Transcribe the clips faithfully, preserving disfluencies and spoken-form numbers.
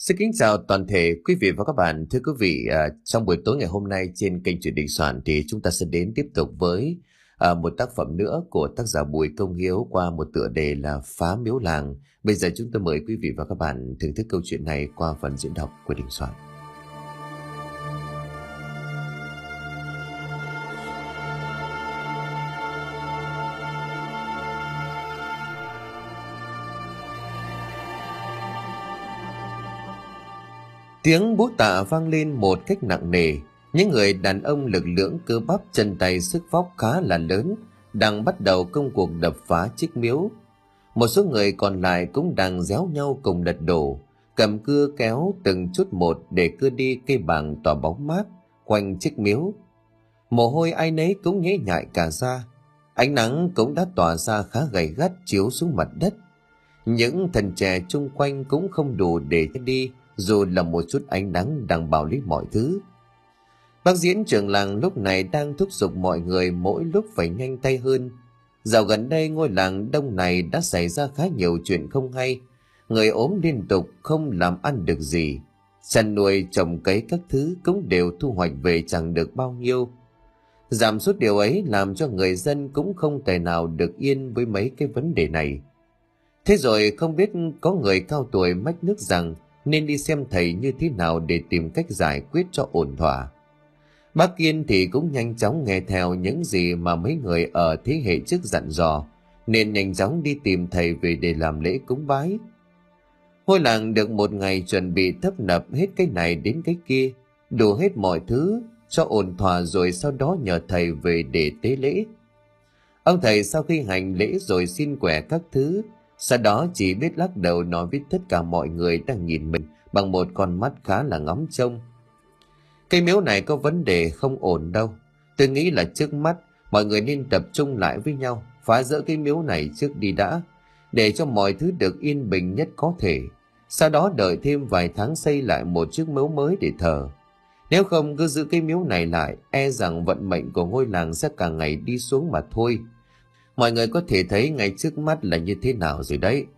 Xin kính chào toàn thể quý vị và các bạn. Thưa quý vị, à, trong buổi tối ngày hôm nay trên kênh Chuyện Đình Soạn thì chúng ta sẽ đến tiếp tục với à, một tác phẩm nữa của tác giả Bùi Công Hiếu qua một tựa đề là Phá Miếu Làng. Bây giờ chúng tôi mời quý vị và các bạn thưởng thức câu chuyện này qua phần diễn đọc của Đình Soạn. Tiếng búa tạ vang lên một cách nặng nề. Những người đàn ông lực lưỡng cơ bắp chân tay sức vóc khá là lớn đang bắt đầu công cuộc đập phá chiếc miếu. Một số người còn lại cũng đang réo nhau cùng lật đổ, cầm cưa kéo từng chút một để cưa đi cây bàng tỏa bóng mát quanh chiếc miếu. Mồ hôi ai nấy cũng nhễ nhại cả da. Ánh nắng cũng đã tỏa ra khá gay gắt chiếu xuống mặt đất. Những thần trẻ chung quanh cũng không đủ để đi, dù là một chút ánh nắng đang bảo lý mọi thứ. Bác Diễn trưởng làng lúc này đang thúc giục mọi người mỗi lúc phải nhanh tay hơn. Dạo gần đây ngôi làng đông này đã xảy ra khá nhiều chuyện không hay. Người ốm liên tục không làm ăn được gì. Chăn nuôi trồng cấy các thứ cũng đều thu hoạch về chẳng được bao nhiêu. Giảm sút điều ấy làm cho người dân cũng không thể nào được yên với mấy cái vấn đề này. Thế rồi không biết có người cao tuổi mách nước rằng nên đi xem thầy như thế nào để tìm cách giải quyết cho ổn thỏa. Bác Kiên thì cũng nhanh chóng nghe theo những gì mà mấy người ở thế hệ trước dặn dò, nên nhanh chóng đi tìm thầy về để làm lễ cúng bái. Ngôi làng được một ngày chuẩn bị tấp nập hết cái này đến cái kia, đủ hết mọi thứ cho ổn thỏa, rồi sau đó nhờ thầy về để tế lễ. Ông thầy sau khi hành lễ rồi xin quẻ các thứ, sau đó chỉ biết lắc đầu nói với tất cả mọi người đang nhìn mình bằng một con mắt khá là ngóng trông. Cây miếu này có vấn đề không ổn đâu. Tôi nghĩ là trước mắt mọi người nên tập trung lại với nhau, phá rỡ cái miếu này trước đi đã, để cho mọi thứ được yên bình nhất có thể. Sau đó đợi thêm vài tháng xây lại một chiếc miếu mới để thờ. Nếu không cứ giữ cái miếu này lại, e rằng vận mệnh của ngôi làng sẽ càng ngày đi xuống mà thôi. Mọi người có thể thấy ngay trước mắt là như thế nào rồi đấy.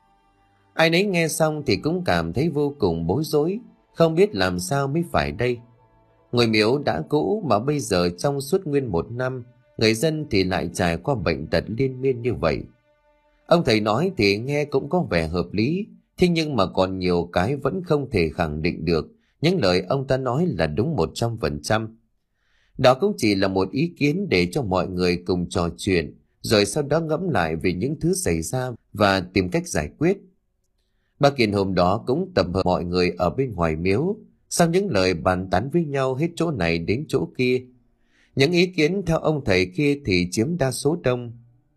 Ai nấy nghe xong thì cũng cảm thấy vô cùng bối rối, không biết làm sao mới phải đây. Ngôi miếu đã cũ mà bây giờ trong suốt nguyên một năm, người dân thì lại trải qua bệnh tật liên miên như vậy. Ông thầy nói thì nghe cũng có vẻ hợp lý, thế nhưng mà còn nhiều cái vẫn không thể khẳng định được những lời ông ta nói là đúng một trăm phần trăm. Đó cũng chỉ là một ý kiến để cho mọi người cùng trò chuyện, rồi sau đó ngẫm lại về những thứ xảy ra và tìm cách giải quyết. Bác Kiên hôm đó cũng tập hợp mọi người ở bên ngoài miếu, sau những lời bàn tán với nhau hết chỗ này đến chỗ kia. Những ý kiến theo ông thầy kia thì chiếm đa số đông.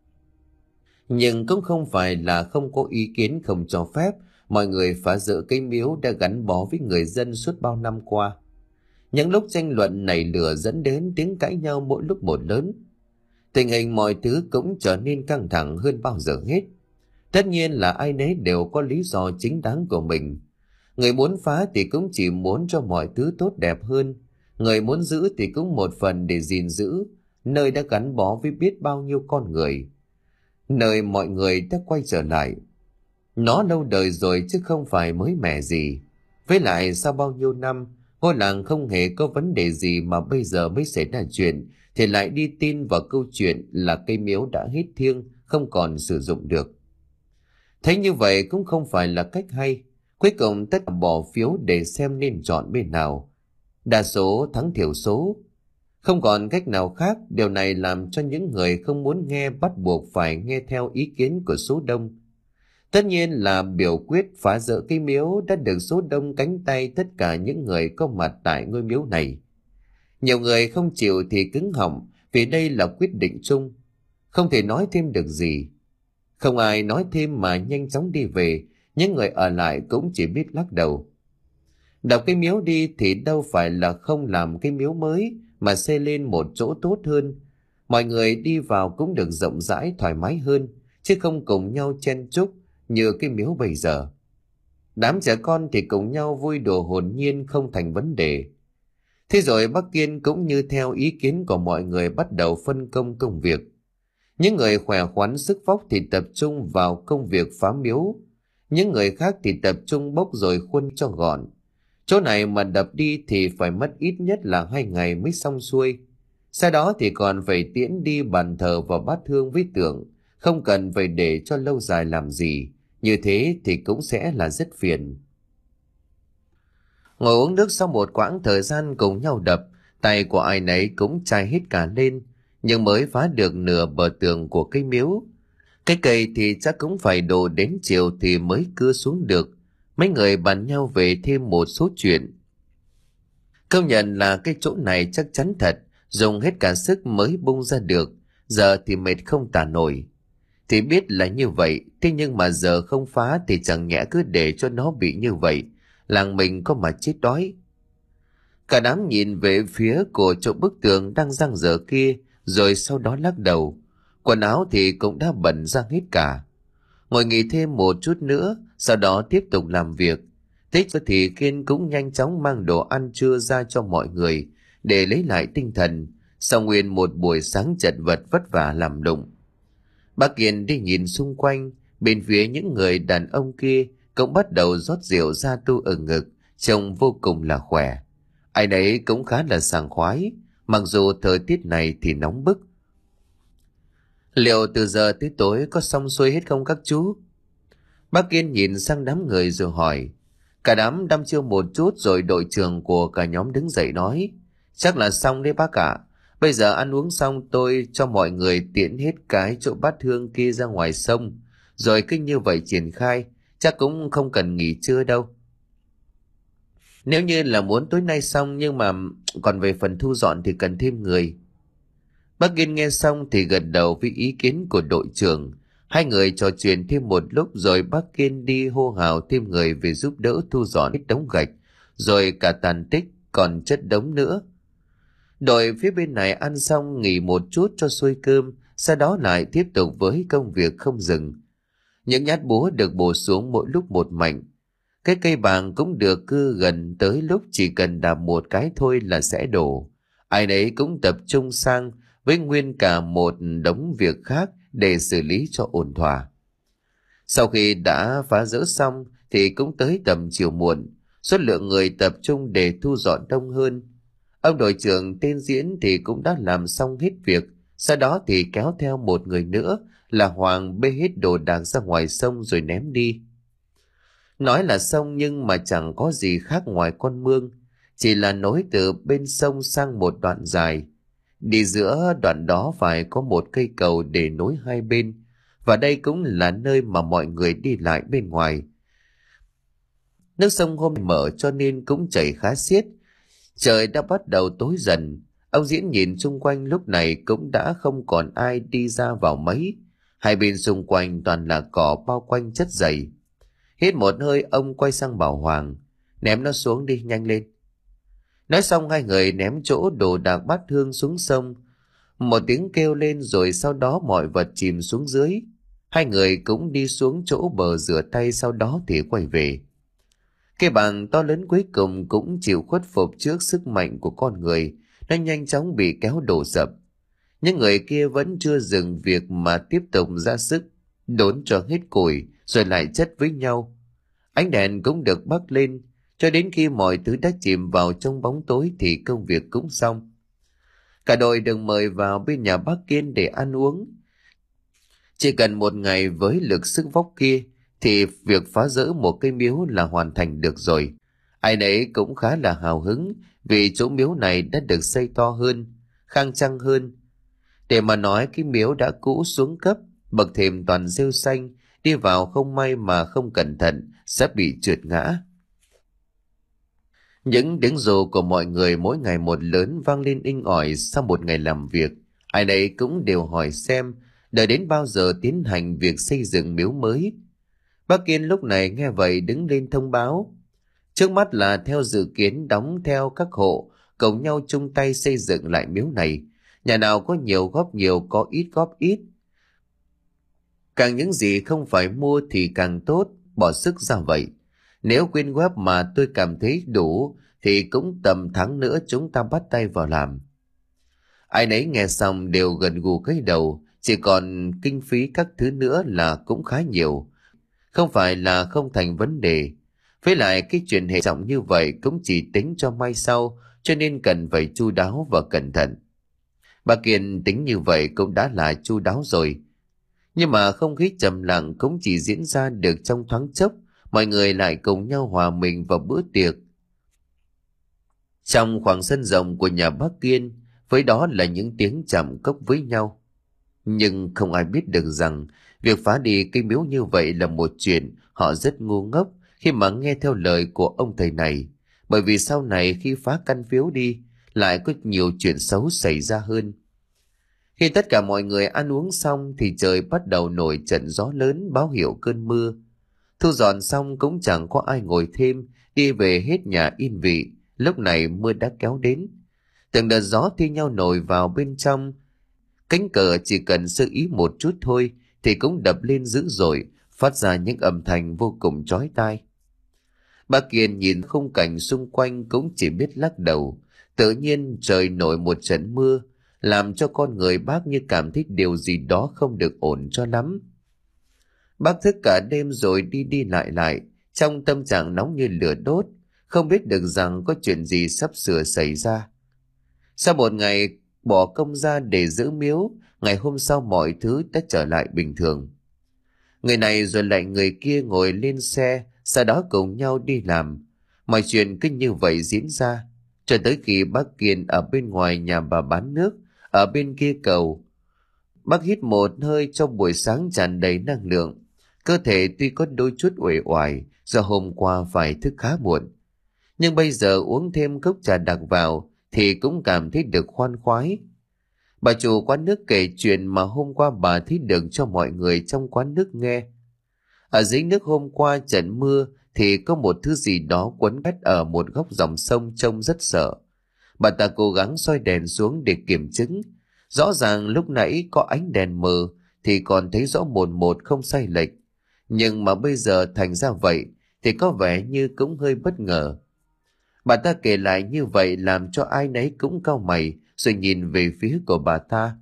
Nhưng cũng không phải là không có ý kiến không cho phép mọi người phá rỡ cây miếu đã gắn bó với người dân suốt bao năm qua. Những lúc tranh luận nảy lửa dẫn đến tiếng cãi nhau mỗi lúc một lớn. Tình hình mọi thứ cũng trở nên căng thẳng hơn bao giờ hết. Tất nhiên là ai nấy đều có lý do chính đáng của mình. Người muốn phá thì cũng chỉ muốn cho mọi thứ tốt đẹp hơn. Người muốn giữ thì cũng một phần để gìn giữ nơi đã gắn bó với biết bao nhiêu con người, nơi mọi người đã quay trở lại. Nó lâu đời rồi chứ không phải mới mẻ gì. Với lại sau bao nhiêu năm, ngôi làng không hề có vấn đề gì mà bây giờ mới xảy ra chuyện thì lại đi tin vào câu chuyện là cây miếu đã hết thiêng, không còn sử dụng được. Thấy như vậy cũng không phải là cách hay. Cuối cùng tất cả bỏ phiếu để xem nên chọn bên nào. Đa số thắng thiểu số. Không còn cách nào khác, điều này làm cho những người không muốn nghe bắt buộc phải nghe theo ý kiến của số đông. Tất nhiên là biểu quyết phá rỡ cây miếu đã được số đông cánh tay tất cả những người có mặt tại ngôi miếu này. Nhiều người không chịu thì cứng họng vì đây là quyết định chung. Không thể nói thêm được gì. Không ai nói thêm mà nhanh chóng đi về, những người ở lại cũng chỉ biết lắc đầu. Đập cái miếu đi thì đâu phải là không làm cái miếu mới mà xây lên một chỗ tốt hơn. Mọi người đi vào cũng được rộng rãi thoải mái hơn, chứ không cùng nhau chen chúc như cái miếu bây giờ. Đám trẻ con thì cùng nhau vui đùa hồn nhiên không thành vấn đề. Thế rồi bác Kiên cũng như theo ý kiến của mọi người bắt đầu phân công công việc. Những người khỏe khoắn sức vóc thì tập trung vào công việc phá miếu. Những người khác thì tập trung bốc rồi khuân cho gọn. Chỗ này mà đập đi thì phải mất ít nhất là hai ngày mới xong xuôi. Sau đó thì còn phải tiễn đi bàn thờ và bát hương với tượng, không cần phải để cho lâu dài làm gì, như thế thì cũng sẽ là rất phiền. Ngồi uống nước sau một quãng thời gian cùng nhau đập, tay của ai nấy cũng chai hết cả lên, nhưng mới phá được nửa bờ tường của cây miếu. Cái cây thì chắc cũng phải đổ đến chiều thì mới cưa xuống được. Mấy người bàn nhau về thêm một số chuyện. Công nhận là cái chỗ này chắc chắn thật, dùng hết cả sức mới bung ra được, giờ thì mệt không tả nổi. Thì biết là như vậy, thế nhưng mà giờ không phá thì chẳng nhẽ cứ để cho nó bị như vậy, làng mình có mà chết đói. Cả đám nhìn về phía của chỗ bức tường đang dang dở kia, rồi sau đó lắc đầu. Quần áo thì cũng đã bẩn ra hết cả. Ngồi nghỉ thêm một chút nữa, sau đó tiếp tục làm việc. Thế thì Kiên cũng nhanh chóng mang đồ ăn trưa ra cho mọi người để lấy lại tinh thần, sau nguyên một buổi sáng chật vật vất vả làm lụng. Bác Kiên đi nhìn xung quanh, bên phía những người đàn ông kia cũng bắt đầu rót rượu ra tu ở ngực, trông vô cùng là khỏe. Ai nấy cũng khá là sảng khoái, mặc dù thời tiết này thì nóng bức. Liệu từ giờ tới tối có xong xuôi hết không các chú? Bác Kiên nhìn sang đám người rồi hỏi. Cả đám đăm chiêu một chút rồi đội trưởng của cả nhóm đứng dậy nói. Chắc là xong đấy bác ạ. Bây giờ ăn uống xong tôi cho mọi người tiễn hết cái chỗ bát hương kia ra ngoài sông. Rồi cứ như vậy triển khai, chắc cũng không cần nghỉ trưa đâu. Nếu như là muốn tối nay xong nhưng mà còn về phần thu dọn thì cần thêm người. Bác Kiên nghe xong thì gật đầu với ý kiến của đội trưởng. Hai người trò chuyện thêm một lúc rồi bác Kiên đi hô hào thêm người về giúp đỡ thu dọn hết đống gạch, rồi cả tàn tích còn chất đống nữa. Đội phía bên này ăn xong nghỉ một chút cho xuôi cơm, sau đó lại tiếp tục với công việc không dừng. Những nhát búa được bổ xuống mỗi lúc một mạnh. Cái cây bàng cũng được cưa gần tới lúc chỉ cần đạp một cái thôi là sẽ đổ. Ai nấy cũng tập trung sang với nguyên cả một đống việc khác để xử lý cho ổn thỏa. Sau khi đã phá rỡ xong thì cũng tới tầm chiều muộn, số lượng người tập trung để thu dọn đông hơn. Ông đội trưởng tên Diễn thì cũng đã làm xong hết việc, sau đó thì kéo theo một người nữa là Hoàng bê hết đồ đạc ra ngoài sông rồi ném đi. Nói là sông nhưng mà chẳng có gì khác ngoài con mương, chỉ là nối từ bên sông sang một đoạn dài. Đi giữa đoạn đó phải có một cây cầu để nối hai bên, và đây cũng là nơi mà mọi người đi lại bên ngoài. Nước sông hôm mở cho nên cũng chảy khá xiết. Trời đã bắt đầu tối dần. Ông Diễn nhìn xung quanh lúc này cũng đã không còn ai đi ra vào mấy. Hai bên xung quanh toàn là cỏ bao quanh chất dày. Hít một hơi ông quay sang bảo Hoàng. Ném nó xuống đi, nhanh lên. Nói xong hai người ném chỗ đồ đạc bát hương xuống sông. Một tiếng kêu lên rồi sau đó mọi vật chìm xuống dưới. Hai người cũng đi xuống chỗ bờ rửa tay, sau đó thì quay về. Cái bàn to lớn cuối cùng cũng chịu khuất phục trước sức mạnh của con người. Nó nhanh chóng bị kéo đổ sập. Những người kia vẫn chưa dừng việc mà tiếp tục ra sức đốn cho hết củi rồi lại chất với nhau. Ánh đèn cũng được bắc lên. Cho đến khi mọi thứ đã chìm vào trong bóng tối thì công việc cũng xong. Cả đội được mời vào bên nhà bác Kiên để ăn uống. Chỉ cần một ngày với lực sức vóc kia thì việc phá rỡ một cây miếu là hoàn thành được rồi. Ai nấy cũng khá là hào hứng vì chỗ miếu này đã được xây to hơn, khang trang hơn. Để mà nói cái miếu đã cũ xuống cấp, bậc thềm toàn rêu xanh, đi vào không may mà không cẩn thận sẽ bị trượt ngã. Những tiếng rồ của mọi người mỗi ngày một lớn vang lên inh ỏi sau một ngày làm việc. Ai nấy cũng đều hỏi xem đợi đến bao giờ tiến hành việc xây dựng miếu mới. Bác Kiên lúc này nghe vậy đứng lên thông báo. Trước mắt là theo dự kiến đóng theo các hộ, cùng nhau chung tay xây dựng lại miếu này. Nhà nào có nhiều góp nhiều, có ít góp ít. Càng những gì không phải mua thì càng tốt, bỏ sức ra vậy. Nếu quyên góp mà tôi cảm thấy đủ thì cũng tầm tháng nữa chúng ta bắt tay vào làm. Ai nấy nghe xong đều gần gù cái đầu, chỉ còn kinh phí các thứ nữa là cũng khá nhiều. không phải là không thành vấn đề. Với lại cái chuyện hệ trọng như vậy cũng chỉ tính cho mai sau, cho nên cần phải chu đáo và cẩn thận. Bà Kiên tính như vậy cũng đã là chu đáo rồi. Nhưng mà không khí trầm lặng cũng chỉ diễn ra được trong thoáng chốc, mọi người lại cùng nhau hòa mình vào bữa tiệc. Trong khoảng sân rộng của nhà bác Kiên, với đó là những tiếng chạm cốc với nhau. Nhưng không ai biết được rằng việc phá đi cây miếu như vậy là một chuyện họ rất ngu ngốc khi mà nghe theo lời của ông thầy này. Bởi vì sau này khi phá căn miếu đi, lại có nhiều chuyện xấu xảy ra hơn. Khi tất cả mọi người ăn uống xong thì trời bắt đầu nổi trận gió lớn báo hiệu cơn mưa. Thu dọn xong cũng chẳng có ai ngồi thêm, đi về hết nhà yên vị. Lúc này mưa đã kéo đến. Từng đợt gió thi nhau nổi vào bên trong. Cánh cờ chỉ cần sơ ý một chút thôi thì cũng đập lên dữ dội, phát ra những âm thanh vô cùng chói tai. Bà Kiên nhìn khung cảnh xung quanh cũng chỉ biết lắc đầu. Tự nhiên trời nổi một trận mưa, làm cho con người bác như cảm thấy điều gì đó không được ổn cho lắm. Bác thức cả đêm rồi đi đi lại lại, trong tâm trạng nóng như lửa đốt, không biết được rằng có chuyện gì sắp sửa xảy ra. Sau một ngày bỏ công ra để giữ miếu, ngày hôm sau mọi thứ đã trở lại bình thường. Người này rồi lại người kia ngồi lên xe, sau đó cùng nhau đi làm. Mọi chuyện cứ như vậy diễn ra, cho tới khi bác Kiên ở bên ngoài nhà bà bán nước, ở bên kia cầu. Bác hít một hơi trong buổi sáng tràn đầy năng lượng. Cơ thể tuy có đôi chút uể oải do hôm qua phải thức khá muộn, nhưng bây giờ uống thêm cốc trà đặc vào thì cũng cảm thấy được khoan khoái. Bà chủ quán nước kể chuyện mà hôm qua bà thấy được cho mọi người trong quán nước nghe. Ở dưới nước hôm qua trận mưa thì có một thứ gì đó quấn quét ở một góc dòng sông trông rất sợ. Bà ta cố gắng soi đèn xuống để kiểm chứng. Rõ ràng lúc nãy có ánh đèn mờ thì còn thấy rõ mồn một không sai lệch. Nhưng mà bây giờ thành ra vậy thì có vẻ như cũng hơi bất ngờ. Bà ta kể lại như vậy làm cho ai nấy cũng cau mày rồi nhìn về phía của bà ta.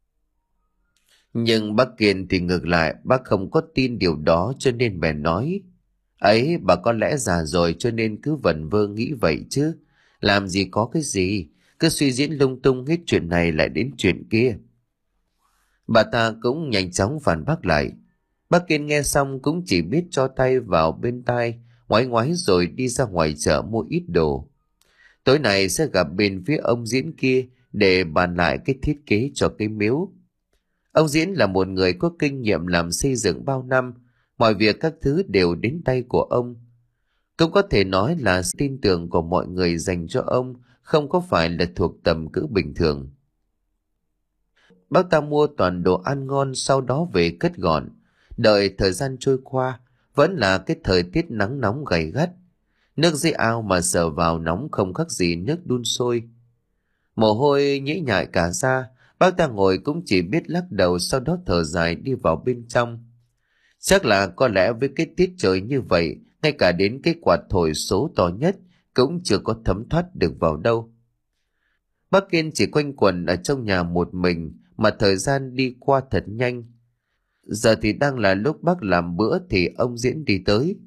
Nhưng bác Kiên thì ngược lại, bác không có tin điều đó cho nên bèn nói: ấy, bà có lẽ già rồi cho nên cứ vẩn vơ nghĩ vậy chứ. Làm gì có cái gì, cứ suy diễn lung tung hết chuyện này lại đến chuyện kia. Bà ta cũng nhanh chóng phản bác lại. Bác Kiên nghe xong cũng chỉ biết cho tay vào bên tai, ngoái ngoái rồi đi ra ngoài chợ mua ít đồ. Tối nay sẽ gặp bên phía ông Diễn kia để bàn lại cái thiết kế cho cái miếu. Ông Diễn là một người có kinh nghiệm làm xây dựng bao năm, mọi việc các thứ đều đến tay của ông. Cũng có thể nói là tin tưởng của mọi người dành cho ông không có phải là thuộc tầm cỡ bình thường. Bác ta mua toàn đồ ăn ngon sau đó về cất gọn. Đợi thời gian trôi qua, vẫn là cái thời tiết nắng nóng gay gắt. Nước dưới ao mà sờ vào nóng không khác gì nước đun sôi. Mồ hôi nhễ nhại cả da, bác ta ngồi cũng chỉ biết lắc đầu, sau đó thở dài đi vào bên trong. Chắc là có lẽ với cái tiết trời như vậy, ngay cả đến cái quạt thổi số to nhất cũng chưa có thấm thoát được vào đâu. Bác Kiên chỉ quanh quẩn ở trong nhà một mình mà thời gian đi qua thật nhanh. Giờ thì đang là lúc bác làm bữa thì ông Diễn đi tới.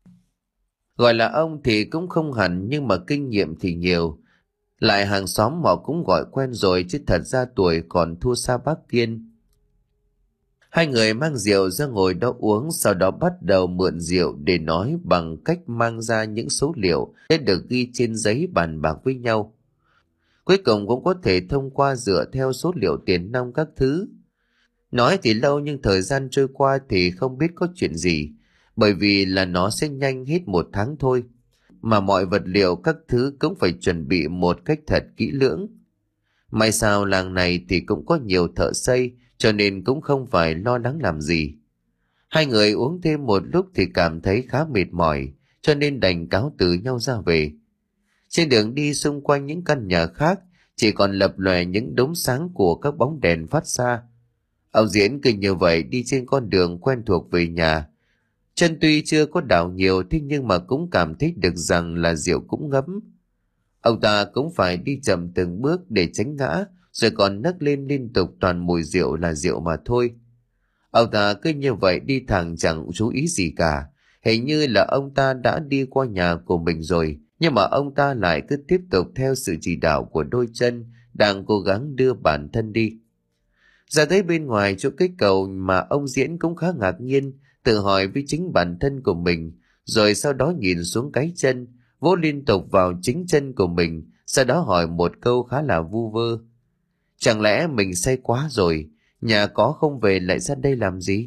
Gọi là ông thì cũng không hẳn, nhưng mà kinh nghiệm thì nhiều. Lại hàng xóm họ cũng gọi quen rồi, chứ thật ra tuổi còn thua xa bác Kiên. Hai người mang rượu ra ngồi đó uống, sau đó bắt đầu mượn rượu để nói bằng cách mang ra những số liệu đã được ghi trên giấy bàn bạc với nhau. Cuối cùng cũng có thể thông qua dựa theo số liệu tiền nong các thứ. Nói thì lâu nhưng thời gian trôi qua thì không biết có chuyện gì, bởi vì là nó sẽ nhanh hết một tháng thôi. Mà mọi vật liệu các thứ cũng phải chuẩn bị một cách thật kỹ lưỡng. May sao làng này thì cũng có nhiều thợ xây, cho nên cũng không phải lo lắng làm gì. Hai người uống thêm một lúc thì cảm thấy khá mệt mỏi, cho nên đành cáo từ nhau ra về. Trên đường đi xung quanh những căn nhà khác, chỉ còn lập lòe những đốm sáng của các bóng đèn phát ra. Ông Diễn cứ như vậy đi trên con đường quen thuộc về nhà. Chân tuy chưa có đảo nhiều, thế nhưng mà cũng cảm thấy được rằng là rượu cũng ngấm. Ông ta cũng phải đi chậm từng bước để tránh ngã, rồi còn nấc lên liên tục toàn mùi rượu là rượu mà thôi. Ông ta cứ như vậy đi thẳng chẳng chú ý gì cả. Hình như là ông ta đã đi qua nhà của mình rồi, nhưng mà ông ta lại cứ tiếp tục theo sự chỉ đạo của đôi chân đang cố gắng đưa bản thân đi. Ra tới bên ngoài chỗ cái cầu mà ông Diễn cũng khá ngạc nhiên, tự hỏi với chính bản thân của mình, rồi sau đó nhìn xuống cái chân, vỗ liên tục vào chính chân của mình, sau đó hỏi một câu khá là vu vơ. Chẳng lẽ mình say quá rồi, nhà có không về lại ra đây làm gì?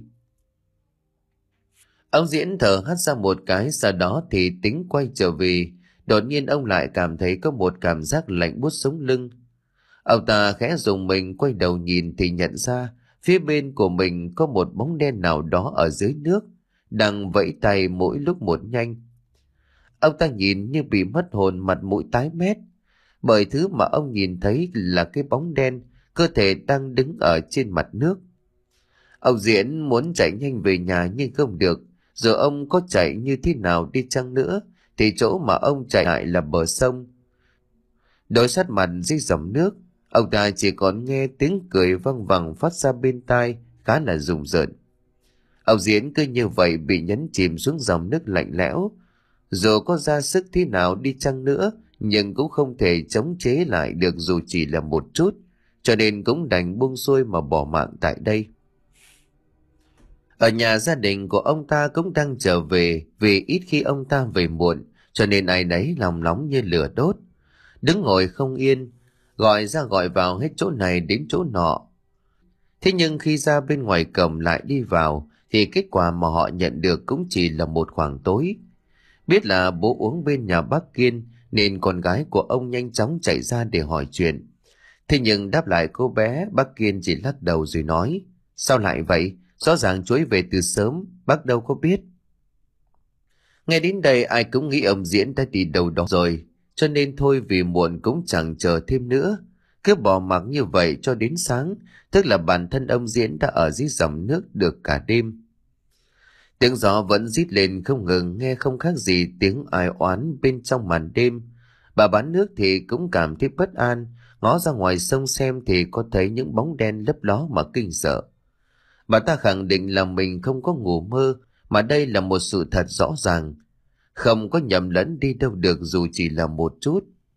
Ông Diễn thở hắt ra một cái, sau đó thì tính quay trở về. Đột nhiên ông lại cảm thấy có một cảm giác lạnh buốt sống lưng. Ông ta khẽ dùng mình quay đầu nhìn thì nhận ra phía bên của mình có một bóng đen nào đó ở dưới nước, đang vẫy tay mỗi lúc một nhanh. Ông ta nhìn như bị mất hồn, mặt mũi tái mét, bởi thứ mà ông nhìn thấy là cái bóng đen, cơ thể đang đứng ở trên mặt nước. Ông Diễn muốn chạy nhanh về nhà nhưng không được, giờ ông có chạy như thế nào đi chăng nữa thì chỗ mà ông chạy lại là bờ sông. Đối sát mặt dưới dòng nước, ông ta chỉ còn nghe tiếng cười văng vẳng phát ra bên tai, khá là rùng rợn. Ông Diễn cứ như vậy bị nhấn chìm xuống dòng nước lạnh lẽo. Dù có ra sức thế nào đi chăng nữa, nhưng cũng không thể chống chế lại được dù chỉ là một chút, cho nên cũng đành buông xuôi mà bỏ mạng tại đây. Ở nhà gia đình của ông ta cũng đang trở về, vì ít khi ông ta về muộn, cho nên ai nấy lòng nóng như lửa đốt. Đứng ngồi không yên, gọi ra gọi vào hết chỗ này đến chỗ nọ. Thế nhưng khi ra bên ngoài cổng lại đi vào, thì kết quả mà họ nhận được cũng chỉ là một khoảng tối. Biết là bố uống bên nhà bác Kiên, nên con gái của ông nhanh chóng chạy ra để hỏi chuyện. Thế nhưng đáp lại cô bé, bác Kiên chỉ lắc đầu rồi nói: Sao lại vậy? Rõ ràng chuối về từ sớm, bác đâu có biết. Nghe đến đây ai cũng nghĩ ông Diễn đã đi đâu đó rồi, cho nên thôi vì muộn cũng chẳng chờ thêm nữa. Cứ bỏ mặc như vậy cho đến sáng, tức là bản thân ông Diễn đã ở dưới dòng nước được cả đêm. Tiếng gió vẫn rít lên không ngừng, nghe không khác gì tiếng ai oán bên trong màn đêm. Bà bán nước thì cũng cảm thấy bất an, ngó ra ngoài sông xem thì có thấy những bóng đen lấp ló mà kinh sợ. Bà ta khẳng định là mình không có ngủ mơ, mà đây là một sự thật rõ ràng. Không có nhầm lẫn đi đâu được dù chỉ là một chút.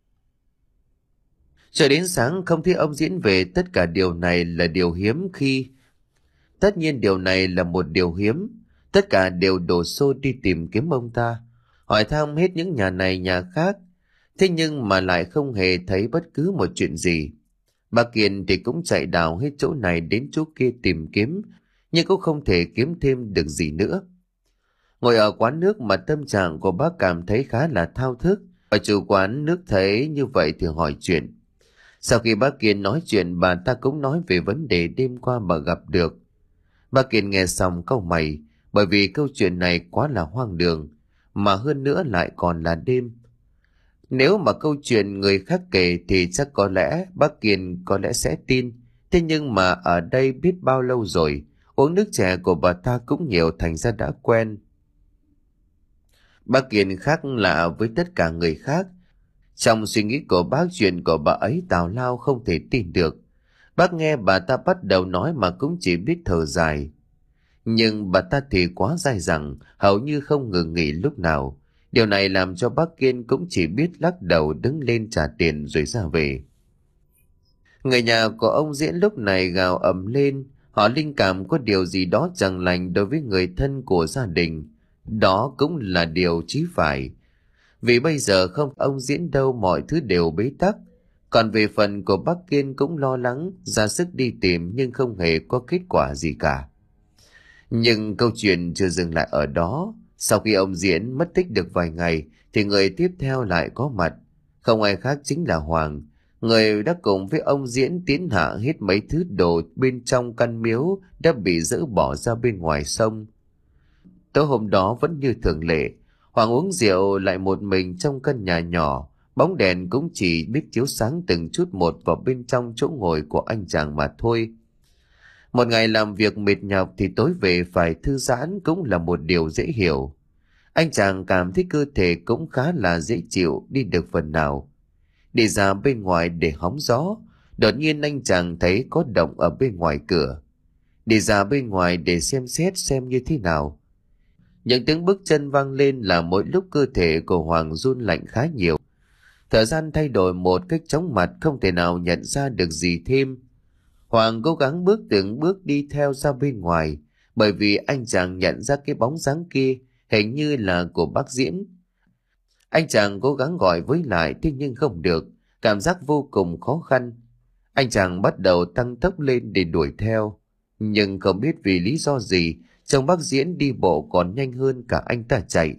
Cho đến sáng không thấy ông Diễn về, tất cả điều này là điều hiếm khi. Tất nhiên điều này là một điều hiếm. Tất cả đều đổ xô đi tìm kiếm ông ta, hỏi thăm hết những nhà này nhà khác. Thế nhưng mà lại không hề thấy bất cứ một chuyện gì. Bà Kiên thì cũng chạy đào hết chỗ này đến chỗ kia tìm kiếm, nhưng cũng không thể kiếm thêm được gì nữa. Ngồi ở quán nước mà tâm trạng của bác cảm thấy khá là thao thức, và chủ quán nước thấy như vậy thì hỏi chuyện. Sau khi bác Kiên nói chuyện, bà ta cũng nói về vấn đề đêm qua mà gặp được. Bác Kiên nghe xong cau mày, bởi vì câu chuyện này quá là hoang đường, mà hơn nữa lại còn là đêm. Nếu mà câu chuyện người khác kể thì chắc có lẽ bác Kiên có lẽ sẽ tin. Thế nhưng mà ở đây biết bao lâu rồi, uống nước chè của bà ta cũng nhiều thành ra đã quen. Bác Kiên khác lạ với tất cả người khác. Trong suy nghĩ của bác, chuyện của bà ấy tào lao không thể tin được. Bác nghe bà ta bắt đầu nói mà cũng chỉ biết thở dài. Nhưng bà ta thì quá dai dẳng, hầu như không ngừng nghỉ lúc nào. Điều này làm cho bác Kiên cũng chỉ biết lắc đầu đứng lên trả tiền rồi ra về. Người nhà của ông Diễn lúc này gào ầm lên, họ linh cảm có điều gì đó chẳng lành đối với người thân của gia đình. Đó cũng là điều chí phải. Vì bây giờ không ông Diễn đâu, mọi thứ đều bế tắc. Còn về phần của bác Kiên cũng lo lắng, ra sức đi tìm nhưng không hề có kết quả gì cả. Nhưng câu chuyện chưa dừng lại ở đó. Sau khi ông Diễn mất tích được vài ngày thì người tiếp theo lại có mặt. Không ai khác chính là Hoàng, người đã cùng với ông Diễn tiến hạ hết mấy thứ đồ bên trong căn miếu đã bị dỡ bỏ ra bên ngoài sông. Tối hôm đó vẫn như thường lệ, Hoàng uống rượu lại một mình trong căn nhà nhỏ, bóng đèn cũng chỉ biết chiếu sáng từng chút một vào bên trong chỗ ngồi của anh chàng mà thôi. Một ngày làm việc mệt nhọc thì tối về phải thư giãn cũng là một điều dễ hiểu. Anh chàng cảm thấy cơ thể cũng khá là dễ chịu đi được phần nào. Đi ra bên ngoài để hóng gió, đột nhiên anh chàng thấy có động ở bên ngoài cửa. đi ra bên ngoài để xem xét xem như thế nào. Những tiếng bước chân vang lên là mỗi lúc cơ thể của Hoàng run lạnh khá nhiều. Thời gian thay đổi một cách chóng mặt, không thể nào nhận ra được gì thêm. Hoàng cố gắng bước từng bước đi theo ra bên ngoài, bởi vì anh chàng nhận ra cái bóng dáng kia hình như là của bác Diễn. Anh chàng cố gắng gọi với lại, thế nhưng không được, cảm giác vô cùng khó khăn. Anh chàng bắt đầu tăng tốc lên để đuổi theo, nhưng không biết vì lý do gì, trông bác Diễn đi bộ còn nhanh hơn cả anh ta chạy.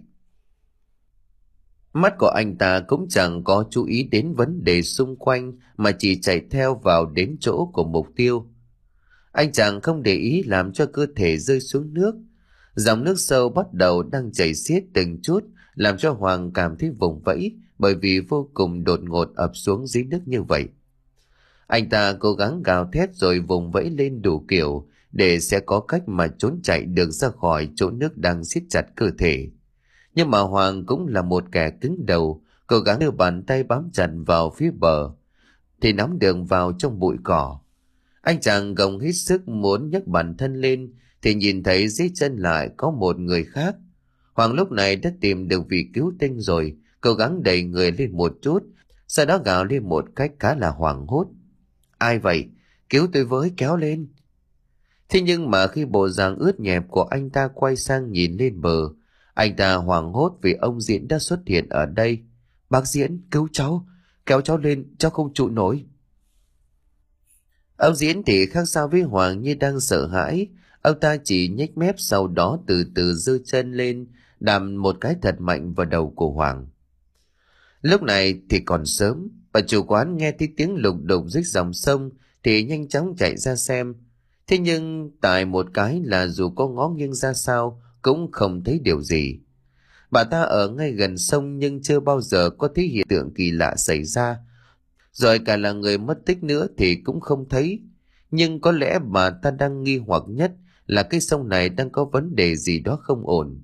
Mắt của anh ta cũng chẳng có chú ý đến vấn đề xung quanh mà chỉ chạy theo vào đến chỗ của mục tiêu. Anh chàng không để ý làm cho cơ thể rơi xuống nước. Dòng nước sâu bắt đầu đang chảy xiết từng chút, làm cho Hoàng cảm thấy vùng vẫy, bởi vì vô cùng đột ngột ập xuống dưới nước như vậy. Anh ta cố gắng gào thét rồi vùng vẫy lên đủ kiểu để sẽ có cách mà trốn chạy được ra khỏi chỗ nước đang siết chặt cơ thể. Nhưng mà Hoàng cũng là một kẻ cứng đầu, cố gắng đưa bàn tay bám chặt vào phía bờ thì nắm đường vào trong bụi cỏ. Anh chàng gồng hít sức muốn nhấc bản thân lên thì nhìn thấy dưới chân lại có một người khác. Hoàng lúc này đã tìm được vị cứu tinh rồi, cố gắng đẩy người lên một chút, sau đó gào lên một cách khá là hoảng hốt: "Ai vậy? Cứu tôi với, kéo lên!" Thế nhưng mà khi bộ dạng ướt nhẹp của anh ta quay sang nhìn lên bờ, anh ta hoảng hốt vì ông Diễn đã xuất hiện ở đây. "Bác Diễn, cứu cháu, kéo cháu lên, cháu không trụ nổi." Ông Diễn thì khác sao với Hoàng, như đang sợ hãi. Ông ta chỉ nhếch mép, sau đó từ từ giơ chân lên, đạp một cái thật mạnh vào đầu của Hoàng. Lúc này thì còn sớm, bà chủ quán nghe thấy tiếng lục đục dưới dòng sông thì nhanh chóng chạy ra xem. Thế nhưng tại một cái là dù có ngó nghiêng ra sao cũng không thấy điều gì. Bà ta ở ngay gần sông nhưng chưa bao giờ có thấy hiện tượng kỳ lạ xảy ra. Rồi cả là người mất tích nữa thì cũng không thấy. Nhưng có lẽ bà ta đang nghi hoặc nhất là cái sông này đang có vấn đề gì đó không ổn.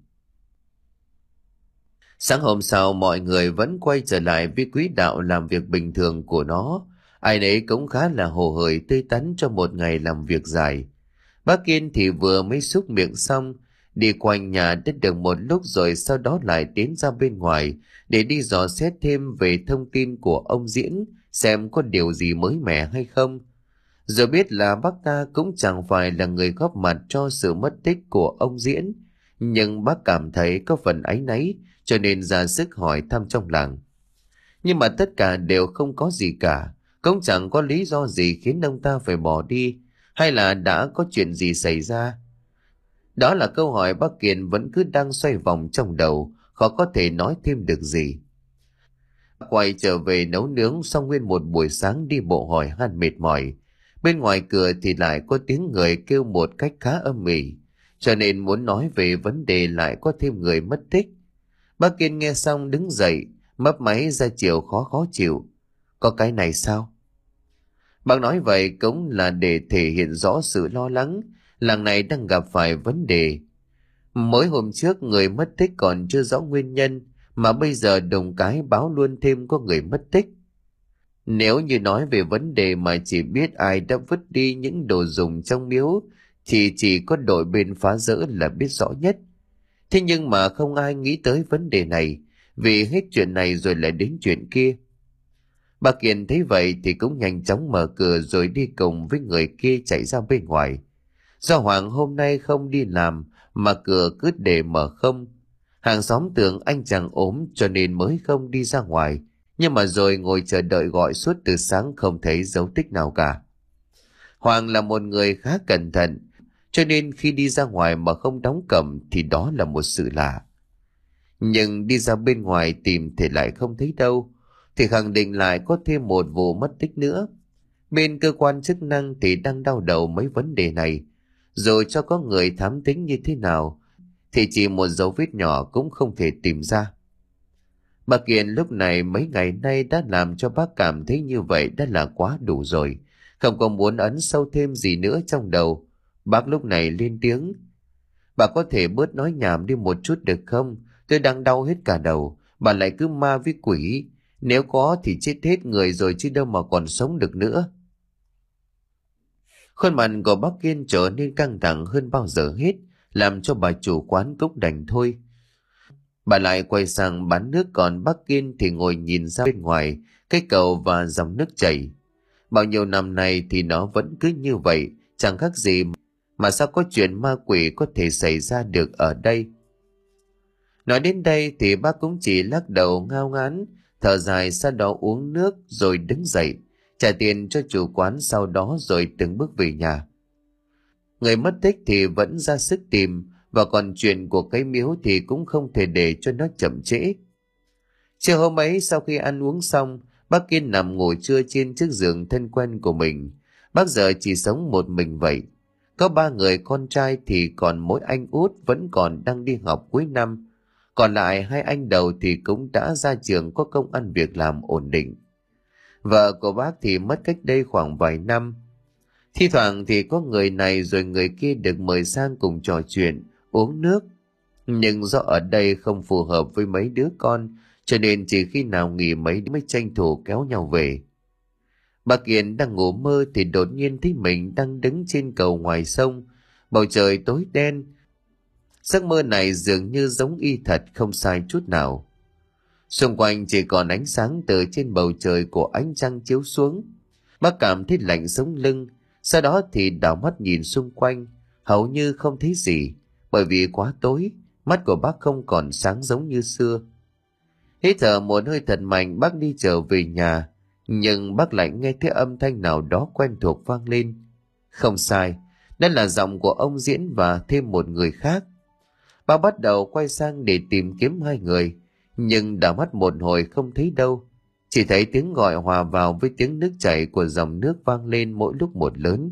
Sáng hôm sau, mọi người vẫn quay trở lại với quỹ đạo làm việc bình thường của nó. Ai nấy cũng khá là hồ hởi tươi tắn cho một ngày làm việc dài. Bác Kiên thì vừa mới súc miệng xong, đi quanh nhà đất được một lúc rồi sau đó lại tiến ra bên ngoài để đi dò xét thêm về thông tin của ông Diễn, xem có điều gì mới mẻ hay không. Giờ biết là bác ta cũng chẳng phải là người góp mặt cho sự mất tích của ông Diễn, nhưng bác cảm thấy có phần áy náy cho nên ra sức hỏi thăm trong làng. Nhưng mà tất cả đều không có gì cả, cũng chẳng có lý do gì khiến ông ta phải bỏ đi, hay là đã có chuyện gì xảy ra. Đó là câu hỏi bác Kiên vẫn cứ đang xoay vòng trong đầu, khó có thể nói thêm được gì. Quay trở về nấu nướng xong nguyên một buổi sáng đi bộ hỏi han mệt mỏi. Bên ngoài cửa thì lại có tiếng người kêu một cách khá âm ỉ, cho nên muốn nói về vấn đề lại có thêm người mất tích. Bác Kiên nghe xong đứng dậy, mấp máy ra chiều khó khó chịu. "Có cái này sao?" Bác nói vậy cũng là để thể hiện rõ sự lo lắng, làng này đang gặp phải vấn đề. Mới hôm trước người mất tích còn chưa rõ nguyên nhân, mà bây giờ đùng cái báo luôn thêm có người mất tích. Nếu như nói về vấn đề mà chỉ biết ai đã vứt đi những đồ dùng trong miếu, thì chỉ có đội bên phá rỡ là biết rõ nhất. Thế nhưng mà không ai nghĩ tới vấn đề này, vì hết chuyện này rồi lại đến chuyện kia. Bà Kiên thấy vậy thì cũng nhanh chóng mở cửa rồi đi cùng với người kia chạy ra bên ngoài. Do Hoàng hôm nay không đi làm mà cửa cứ để mở không. Hàng xóm tưởng anh chàng ốm cho nên mới không đi ra ngoài, nhưng mà rồi ngồi chờ đợi gọi suốt từ sáng không thấy dấu tích nào cả. Hoàng là một người khá cẩn thận, cho nên khi đi ra ngoài mà không đóng cổng thì đó là một sự lạ. Nhưng đi ra bên ngoài tìm thì lại không thấy đâu, thì khẳng định lại có thêm một vụ mất tích nữa. Bên cơ quan chức năng thì đang đau đầu mấy vấn đề này, rồi cho có người thám thính như thế nào thì chỉ một dấu vết nhỏ cũng không thể tìm ra. Bà Kiên lúc này mấy ngày nay đã làm cho bác cảm thấy như vậy đã là quá đủ rồi, không còn muốn ấn sâu thêm gì nữa trong đầu. Bác lúc này lên tiếng: "Bà có thể bớt nói nhảm đi một chút được không? Tôi đang đau hết cả đầu, bà lại cứ ma với quỷ. Nếu có thì chết hết người rồi chứ đâu mà còn sống được nữa." Khuôn mặt của bác Kiên trở nên căng thẳng hơn bao giờ hết, làm cho bà chủ quán cũng đành thôi. Bà lại quay sang bán nước, còn bác Kiên thì ngồi nhìn ra bên ngoài cái cầu và dòng nước chảy. Bao nhiêu năm nay thì nó vẫn cứ như vậy, chẳng khác gì, mà sao có chuyện ma quỷ có thể xảy ra được ở đây. Nói đến đây thì bác cũng chỉ lắc đầu ngao ngán, thở dài, sau đó uống nước rồi đứng dậy, trả tiền cho chủ quán, sau đó rồi từng bước về nhà. Người mất tích thì vẫn ra sức tìm, và còn chuyện của cái miếu thì cũng không thể để cho nó chậm trễ. Chiều hôm ấy, sau khi ăn uống xong, bác Kiên nằm ngủ trưa trên chiếc giường thân quen của mình. Bác giờ chỉ sống một mình vậy. Có ba người con trai thì còn mỗi anh út vẫn còn đang đi học cuối năm. Còn lại hai anh đầu thì cũng đã ra trường, có công ăn việc làm ổn định. Vợ của bác thì mất cách đây khoảng vài năm. Thi thoảng thì có người này rồi người kia được mời sang cùng trò chuyện, uống nước. Nhưng do ở đây không phù hợp với mấy đứa con, cho nên chỉ khi nào nghỉ mấy mới tranh thủ kéo nhau về. Bà Kiên đang ngủ mơ thì đột nhiên thấy mình đang đứng trên cầu ngoài sông. Bầu trời tối đen. Giấc mơ này dường như giống y thật, không sai chút nào. Xung quanh chỉ còn ánh sáng từ trên bầu trời của ánh trăng chiếu xuống. Bác cảm thấy lạnh sống lưng, sau đó thì đảo mắt nhìn xung quanh, hầu như không thấy gì, bởi vì quá tối, mắt của bác không còn sáng giống như xưa. Hít thở một hơi thật mạnh, bác đi trở về nhà, nhưng bác lại nghe thấy âm thanh nào đó quen thuộc vang lên. Không sai, đó là giọng của ông Diễn và thêm một người khác. Bác bắt đầu quay sang để tìm kiếm hai người, nhưng đảo mắt một hồi không thấy đâu. Chỉ thấy tiếng gọi hòa vào với tiếng nước chảy của dòng nước vang lên mỗi lúc một lớn.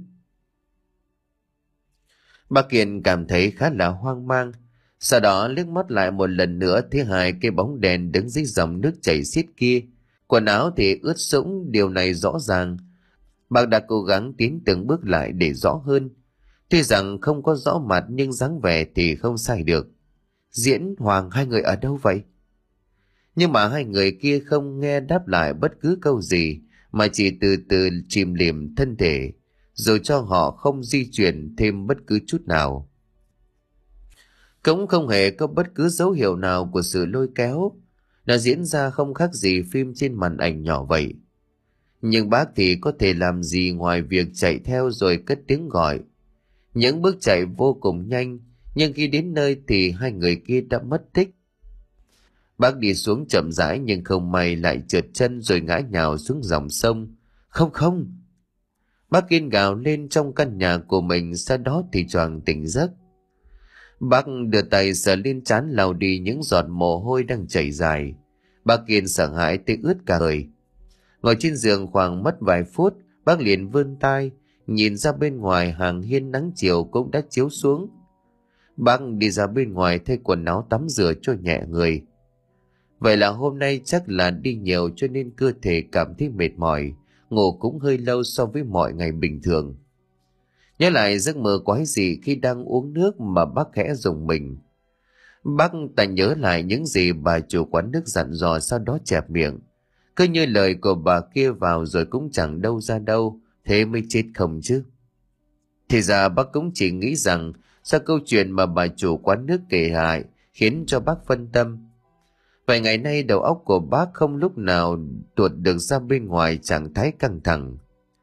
Bà Kiên cảm thấy khá là hoang mang. Sau đó liếc mắt lại một lần nữa, thấy hai cái bóng đèn đứng dưới dòng nước chảy xiết kia. Quần áo thì ướt sũng, điều này rõ ràng. Bác đã cố gắng tiến từng bước lại để rõ hơn. Tuy rằng không có rõ mặt nhưng dáng vẻ thì không sai được. Diễn, Hoàng, hai người ở đâu vậy? Nhưng mà hai người kia không nghe đáp lại bất cứ câu gì, mà chỉ từ từ chìm liềm thân thể, rồi cho họ không di chuyển thêm bất cứ chút nào. Cũng không hề có bất cứ dấu hiệu nào của sự lôi kéo. Nó diễn ra không khác gì phim trên màn ảnh nhỏ vậy. Nhưng bác thì có thể làm gì ngoài việc chạy theo rồi cất tiếng gọi. Những bước chạy vô cùng nhanh, nhưng khi đến nơi thì hai người kia đã mất tích. Bác đi xuống chậm rãi nhưng không may lại trượt chân rồi ngã nhào xuống dòng sông. Không không! Bác Kiên gào lên trong căn nhà của mình, sau đó thì choàng tỉnh giấc. Bác đưa tay sờ lên trán lau đi những giọt mồ hôi đang chảy dài. Bác Kiên sợ hãi tới ướt cả người. Ngồi trên giường khoảng mất vài phút, bác liền vươn tay, nhìn ra bên ngoài hàng hiên nắng chiều cũng đã chiếu xuống. Bác đi ra bên ngoài thay quần áo tắm rửa cho nhẹ người. Vậy là hôm nay chắc là đi nhiều cho nên cơ thể cảm thấy mệt mỏi, ngủ cũng hơi lâu so với mọi ngày bình thường. Nhớ lại giấc mơ quái dị khi đang uống nước mà bác khẽ rùng mình. Bác ta nhớ lại những gì bà chủ quán nước dặn dò, sau đó chẹp miệng. Cứ như lời của bà kia vào rồi cũng chẳng đâu ra đâu, thế mới chết không chứ. Thì ra bác cũng chỉ nghĩ rằng sao câu chuyện mà bà chủ quán nước kể lại khiến cho bác phân tâm. Vài ngày nay đầu óc của bác không lúc nào tuột được ra bên ngoài trạng thái căng thẳng.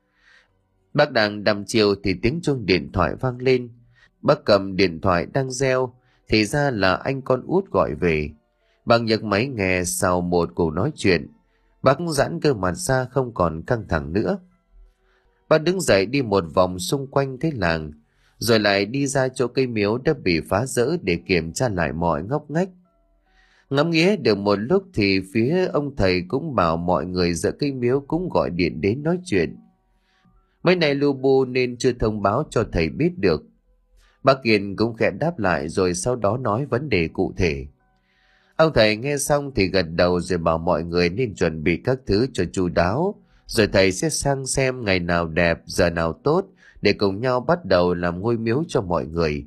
Bác đang đăm chiêu thì tiếng chuông điện thoại vang lên. Bác cầm điện thoại đang reo, thì ra là anh con út gọi về. Bác nhấc máy nghe. Sau một cuộc nói chuyện, bác giãn cơ mặt ra không còn căng thẳng nữa. Bác đứng dậy đi một vòng xung quanh cái làng, rồi lại đi ra chỗ cây miếu đã bị phá rỡ để kiểm tra lại mọi ngóc ngách. Ngắm nghía được một lúc thì phía ông thầy cũng bảo mọi người giữa cây miếu cũng gọi điện đến nói chuyện. Mấy này lu bu nên chưa thông báo cho thầy biết được. Bác Kiên cũng khẽ đáp lại rồi sau đó nói vấn đề cụ thể. Ông thầy nghe xong thì gật đầu rồi bảo mọi người nên chuẩn bị các thứ cho chu đáo, rồi thầy sẽ sang xem ngày nào đẹp, giờ nào tốt để cùng nhau bắt đầu làm ngôi miếu cho mọi người.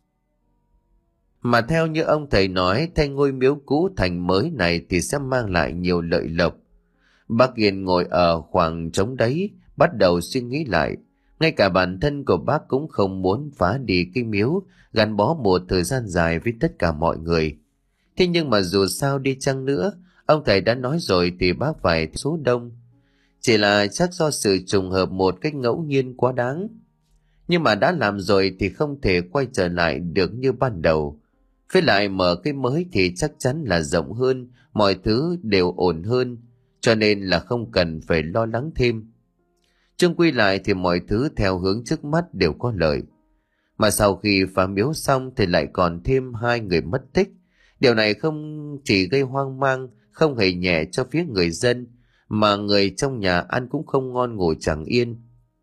Mà theo như ông thầy nói, thay ngôi miếu cũ thành mới này thì sẽ mang lại nhiều lợi lộc. Bác Kiên ngồi ở khoảng trống đấy, bắt đầu suy nghĩ lại. Ngay cả bản thân của bác cũng không muốn phá đi cái miếu gắn bó một thời gian dài với tất cả mọi người. Thế nhưng mà dù sao đi chăng nữa, ông thầy đã nói rồi thì bác phải số đông. Chỉ là chắc do sự trùng hợp một cách ngẫu nhiên quá đáng. Nhưng mà đã làm rồi thì không thể quay trở lại được như ban đầu. Với lại mở cái mới thì chắc chắn là rộng hơn, mọi thứ đều ổn hơn, cho nên là không cần phải lo lắng thêm. Chung quy lại thì mọi thứ theo hướng trước mắt đều có lợi. Mà sau khi phá miếu xong thì lại còn thêm hai người mất tích. Điều này không chỉ gây hoang mang, không hề nhẹ cho phía người dân, mà người trong nhà ăn cũng không ngon ngủ chẳng yên.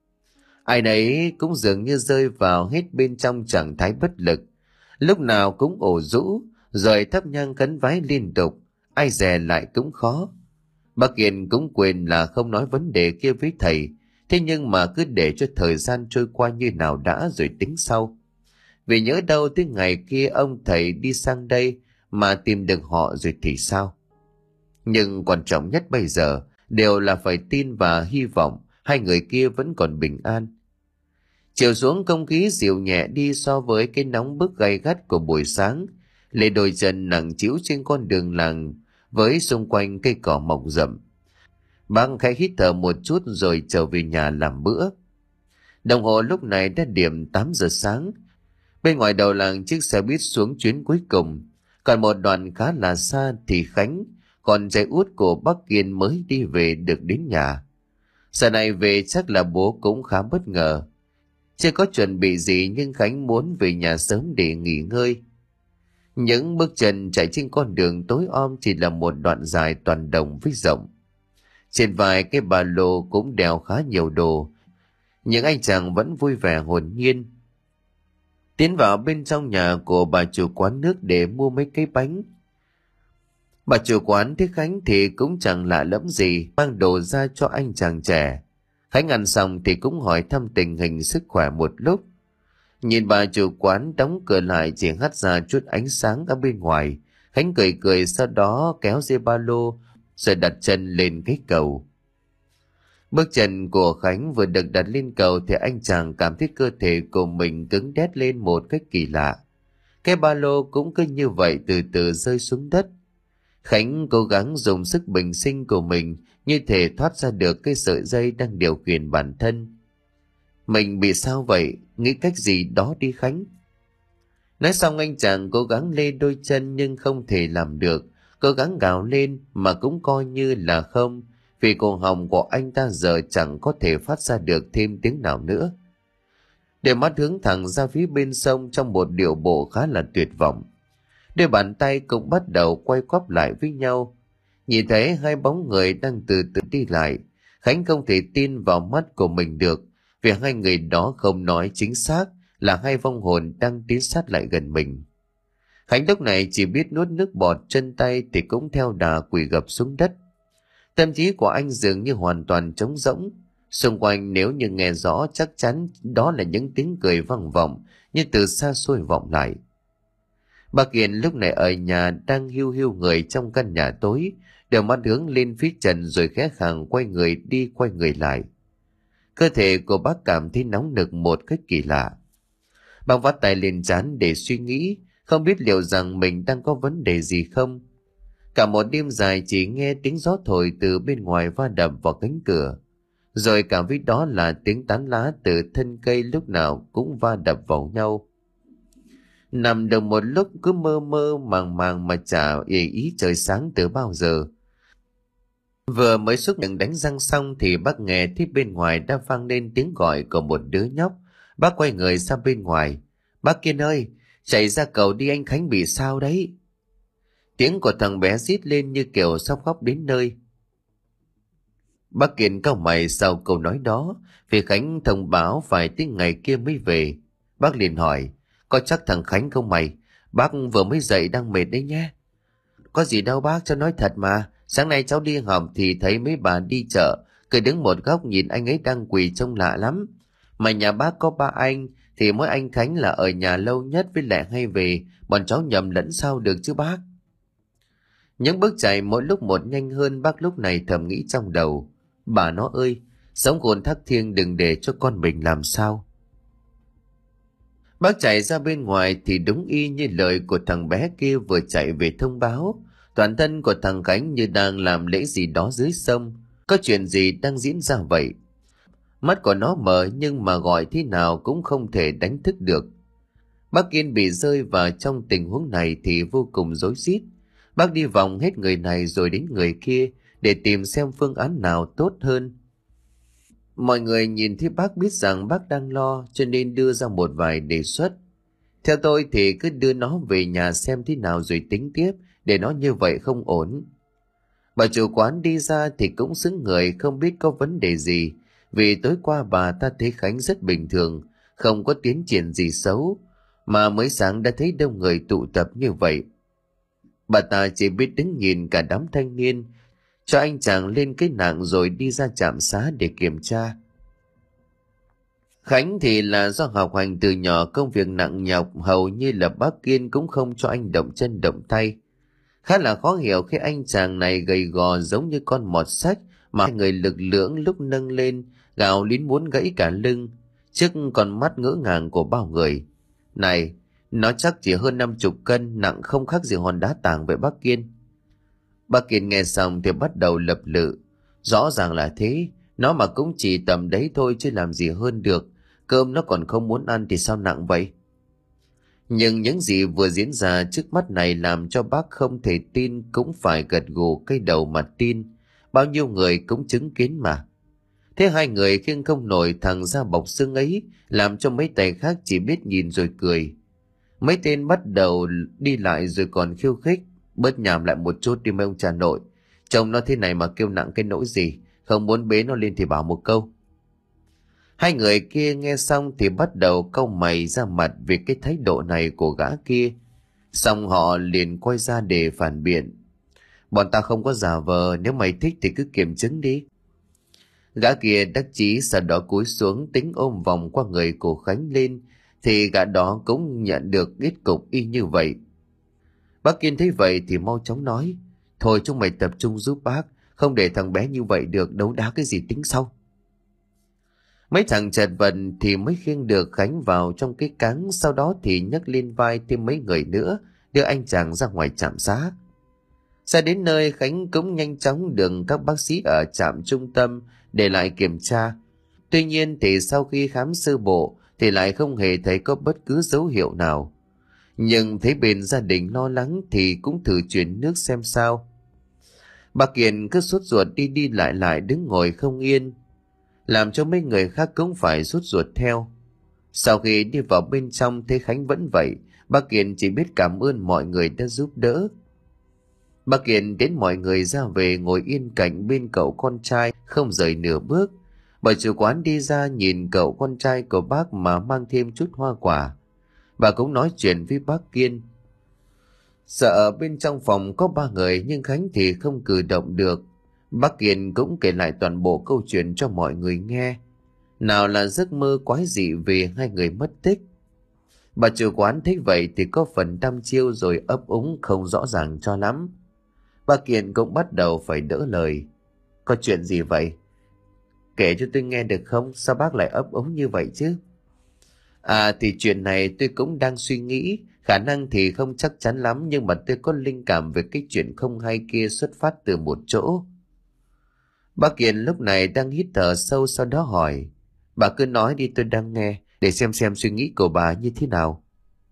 Ai nấy cũng dường như rơi vào hết bên trong trạng thái bất lực. Lúc nào cũng ổ rũ, rồi thắp nhang khấn vái liên tục, ai dè lại cũng khó. Bác Kiên cũng quên là không nói vấn đề kia với thầy, thế nhưng mà cứ để cho thời gian trôi qua như nào đã rồi tính sau. Vì nhớ đâu tới ngày kia ông thầy đi sang đây mà tìm được họ rồi thì sao? Nhưng quan trọng nhất bây giờ đều là phải tin và hy vọng hai người kia vẫn còn bình an. Chiều xuống không khí dịu nhẹ đi so với cái nóng bức gay gắt của buổi sáng. Lê đôi chân nặng trĩu trên con đường làng với xung quanh cây cỏ mọc rậm. Bác khẽ hít thở một chút rồi trở về nhà làm bữa. Đồng hồ lúc này đã điểm tám giờ sáng. Bên ngoài đầu làng chiếc xe buýt xuống chuyến cuối cùng. Còn một đoạn khá là xa thì Khánh, còn trai út của bác Kiên mới đi về được đến nhà. Giờ này về chắc là bố cũng khá bất ngờ. Chưa có chuẩn bị gì nhưng Khánh muốn về nhà sớm để nghỉ ngơi. Những bước chân chạy trên con đường tối om chỉ là một đoạn dài toàn đồng với rộng. Trên vai cái ba lô cũng đeo khá nhiều đồ. Nhưng anh chàng vẫn vui vẻ hồn nhiên. Tiến vào bên trong nhà của bà chủ quán nước để mua mấy cái bánh. Bà chủ quán thấy Khánh thì cũng chẳng lạ lẫm gì, mang đồ ra cho anh chàng trẻ. Khánh ăn xong thì cũng hỏi thăm tình hình sức khỏe một lúc. Nhìn bà chủ quán đóng cửa lại chỉ hắt ra chút ánh sáng ở bên ngoài, Khánh cười cười sau đó kéo dây ba lô rồi đặt chân lên cái cầu. Bước chân của Khánh vừa được đặt lên cầu thì anh chàng cảm thấy cơ thể của mình cứng đét lên một cách kỳ lạ. Cái ba lô cũng cứ như vậy từ từ rơi xuống đất. Khánh cố gắng dùng sức bình sinh của mình như thể thoát ra được cái sợi dây đang điều khiển bản thân. Mình bị sao vậy? Nghĩ cách gì đó đi Khánh. Nói xong anh chàng cố gắng lê đôi chân nhưng không thể làm được. Cố gắng gào lên mà cũng coi như là không, vì cổ họng của anh ta giờ chẳng có thể phát ra được thêm tiếng nào nữa. Đôi mắt hướng thẳng ra phía bên sông trong một điệu bộ khá là tuyệt vọng. Đôi bàn tay cũng bắt đầu quay quắp lại với nhau. Nhìn thấy hai bóng người đang từ từ đi lại, Khánh không thể tin vào mắt của mình được, vì hai người đó không nói chính xác là hai vong hồn đang tiến sát lại gần mình. Khánh lúc này chỉ biết nuốt nước bọt, chân tay thì cũng theo đà quỳ gập xuống đất. Tâm trí của anh dường như hoàn toàn trống rỗng. Xung quanh nếu như nghe rõ chắc chắn đó là những tiếng cười vang vọng như từ xa xôi vọng lại. Bà Kiên lúc này ở nhà đang hiu hiu người trong căn nhà tối, đều mắt hướng lên phía trần rồi khẽ khàng quay người đi quay người lại. Cơ thể của bác cảm thấy nóng nực một cách kỳ lạ. Bác vắt tay lên trán để suy nghĩ, không biết liệu rằng mình đang có vấn đề gì không. Cả một đêm dài chỉ nghe tiếng gió thổi từ bên ngoài va đập vào cánh cửa, rồi cả với đó là tiếng tán lá từ thân cây lúc nào cũng va đập vào nhau. Nằm được một lúc cứ mơ mơ màng màng mà chả ý ý trời sáng từ bao giờ. Vừa mới xúc miệng đánh răng xong thì bác nghe thấy bên ngoài đã vang lên tiếng gọi của một đứa nhóc. Bác quay người ra bên ngoài. Bác Kiên ơi, chạy ra cầu đi, anh Khánh bị sao đấy? Tiếng của thằng bé rít lên như kiểu sắp khóc đến nơi. Bác Kiên cau mày sau câu nói đó, vì Khánh thông báo phải tới ngày kia mới về. Bác liền hỏi, có chắc thằng Khánh không mày? Bác vừa mới dậy đang mệt đấy nhé. Có gì đâu bác, cho nói thật mà. Sáng nay cháu đi học thì thấy mấy bà đi chợ, cứ đứng một góc nhìn anh ấy đang quỳ trông lạ lắm. Mà nhà bác có ba anh, thì mỗi anh Khánh là ở nhà lâu nhất với lại hay về, bọn cháu nhầm lẫn sao được chứ bác. Những bước chạy mỗi lúc một nhanh hơn, bác lúc này thầm nghĩ trong đầu. Bà nó ơi, Sống khôn thác thiêng đừng để cho con mình làm sao. Bác chạy ra bên ngoài thì đúng y như lời của thằng bé kia vừa chạy về thông báo. Toàn thân của thằng Khánh như đang làm lễ gì đó dưới sông. Có chuyện gì đang diễn ra vậy? Mắt của nó mở nhưng mà gọi thế nào cũng không thể đánh thức được. Bác Kiên bị rơi vào trong tình huống này thì vô cùng rối rít. Bác đi vòng hết người này rồi đến người kia để tìm xem phương án nào tốt hơn. Mọi người nhìn thấy bác biết rằng bác đang lo cho nên đưa ra một vài đề xuất. Theo tôi thì cứ đưa nó về nhà xem thế nào rồi tính tiếp, để nó như vậy không ổn. Bà chủ quán đi ra thì cũng xứng người không biết có vấn đề gì, vì tối qua bà ta thấy Khánh rất bình thường, không có tiến triển gì xấu, mà mới sáng đã thấy đông người tụ tập như vậy. Bà ta chỉ biết đứng nhìn cả đám thanh niên, cho anh chàng lên cái nạng rồi đi ra trạm xá để kiểm tra. Khánh thì là do học hành từ nhỏ công việc nặng nhọc, hầu như là bác Kiên cũng không cho anh động chân động tay. Khá là khó hiểu khi anh chàng này gầy gò giống như con mọt sách mà hai người lực lưỡng lúc nâng lên, gào lín muốn gãy cả lưng, trước con mắt ngỡ ngàng của bao người. Này, nó chắc chỉ hơn năm chục cân, nặng không khác gì hòn đá tảng vậy bác Kiên. Bác Kiên nghe xong thì bắt đầu lập lự. Rõ ràng là thế, nó mà cũng chỉ tầm đấy thôi chứ làm gì hơn được. Cơm nó còn không muốn ăn thì sao nặng vậy? Nhưng những gì vừa diễn ra trước mắt này làm cho bác không thể tin cũng phải gật gù cái đầu mà tin. Bao nhiêu người cũng chứng kiến mà. Thế hai người khiêng không nổi thằng da bọc xương ấy, làm cho mấy tay khác chỉ biết nhìn rồi cười. Mấy tên bắt đầu đi lại rồi còn khiêu khích. Bớt nhảm lại một chút đi mấy ông cha nội. Chồng nó thế này mà kêu nặng cái nỗi gì, không muốn bế nó lên thì bảo một câu. Hai người kia nghe xong thì bắt đầu cau mày ra mặt vì cái thái độ này của gã kia. Xong họ liền quay ra để phản biện. Bọn ta không có giả vờ, nếu mày thích thì cứ kiểm chứng đi. Gã kia đắc chí sau đó cúi xuống tính ôm vòng qua người của Khánh lên, thì gã đó cũng nhận được kết cục y như vậy. Bác Kiên thấy vậy thì mau chóng nói, thôi chúng mày tập trung giúp bác, không để thằng bé như vậy được, đấu đá cái gì tính sau. Mấy thằng chật vật thì mới khiêng được Khánh vào trong cái cáng, sau đó thì nhấc lên vai thêm mấy người nữa, đưa anh chàng ra ngoài trạm xá. Ra đến nơi Khánh cũng nhanh chóng được các bác sĩ ở trạm trung tâm để lại kiểm tra. Tuy nhiên thì sau khi khám sơ bộ thì lại không hề thấy có bất cứ dấu hiệu nào. Nhưng thấy bên gia đình lo lắng thì cũng thử chuyển nước xem sao. Bà Kiền cứ sốt ruột đi đi lại lại đứng ngồi không yên, làm cho mấy người khác cũng phải sốt ruột theo. Sau khi đi vào bên trong thấy Khánh vẫn vậy, bà Kiền chỉ biết cảm ơn mọi người đã giúp đỡ. Bà Kiền đến mọi người ra về ngồi yên cạnh bên cậu con trai không rời nửa bước. Bà chủ quán đi ra nhìn cậu con trai của bác mà mang thêm chút hoa quả. Bà cũng nói chuyện với bác Kiên. Sợ bên trong phòng có ba người nhưng Khánh thì không cử động được. Bác Kiên cũng kể lại toàn bộ câu chuyện cho mọi người nghe. Nào là giấc mơ quái dị về hai người mất tích. Bà chủ quán thấy vậy thì có phần đăm chiêu rồi ấp úng không rõ ràng cho lắm. Bà Kiên cũng bắt đầu phải đỡ lời. Có chuyện gì vậy? Kể cho tôi nghe được không? Sao bác lại ấp úng như vậy chứ? À thì chuyện này tôi cũng đang suy nghĩ. Khả năng thì không chắc chắn lắm, nhưng mà tôi có linh cảm về cái chuyện không hay kia xuất phát từ một chỗ. Bác Kiên lúc này đang hít thở sâu, sau đó hỏi. Bà cứ nói đi, tôi đang nghe, để xem xem suy nghĩ của bà như thế nào.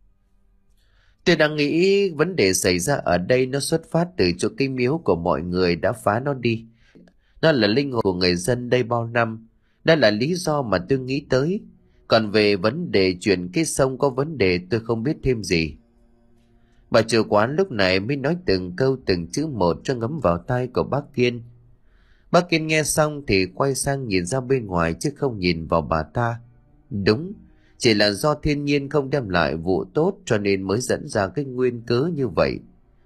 Tôi đang nghĩ vấn đề xảy ra ở đây nó xuất phát từ chỗ cái miếu của mọi người đã phá nó đi. Nó là linh hồn của người dân đây bao năm. Đó là lý do mà tôi nghĩ tới. Còn về vấn đề chuyện cái sông có vấn đề tôi không biết thêm gì. Bà chủ quán lúc này mới nói từng câu từng chữ một cho ngấm vào tai của bác Kiên. Bác Kiên nghe xong thì quay sang nhìn ra bên ngoài chứ không nhìn vào bà ta. Đúng, chỉ là do thiên nhiên không đem lại vụ tốt cho nên mới dẫn ra cái nguyên cớ như vậy.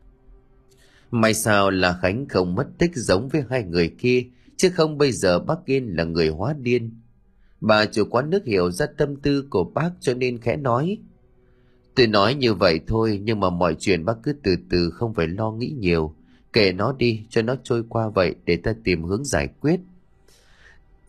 May sao là Khánh không mất tích giống với hai người kia, chứ không bây giờ bác Kiên là người hóa điên. Bà chủ quán nước hiểu ra tâm tư của bác cho nên khẽ nói. Tôi nói như vậy thôi, nhưng mà mọi chuyện bác cứ từ từ, không phải lo nghĩ nhiều. Kệ nó đi cho nó trôi qua vậy, để ta tìm hướng giải quyết.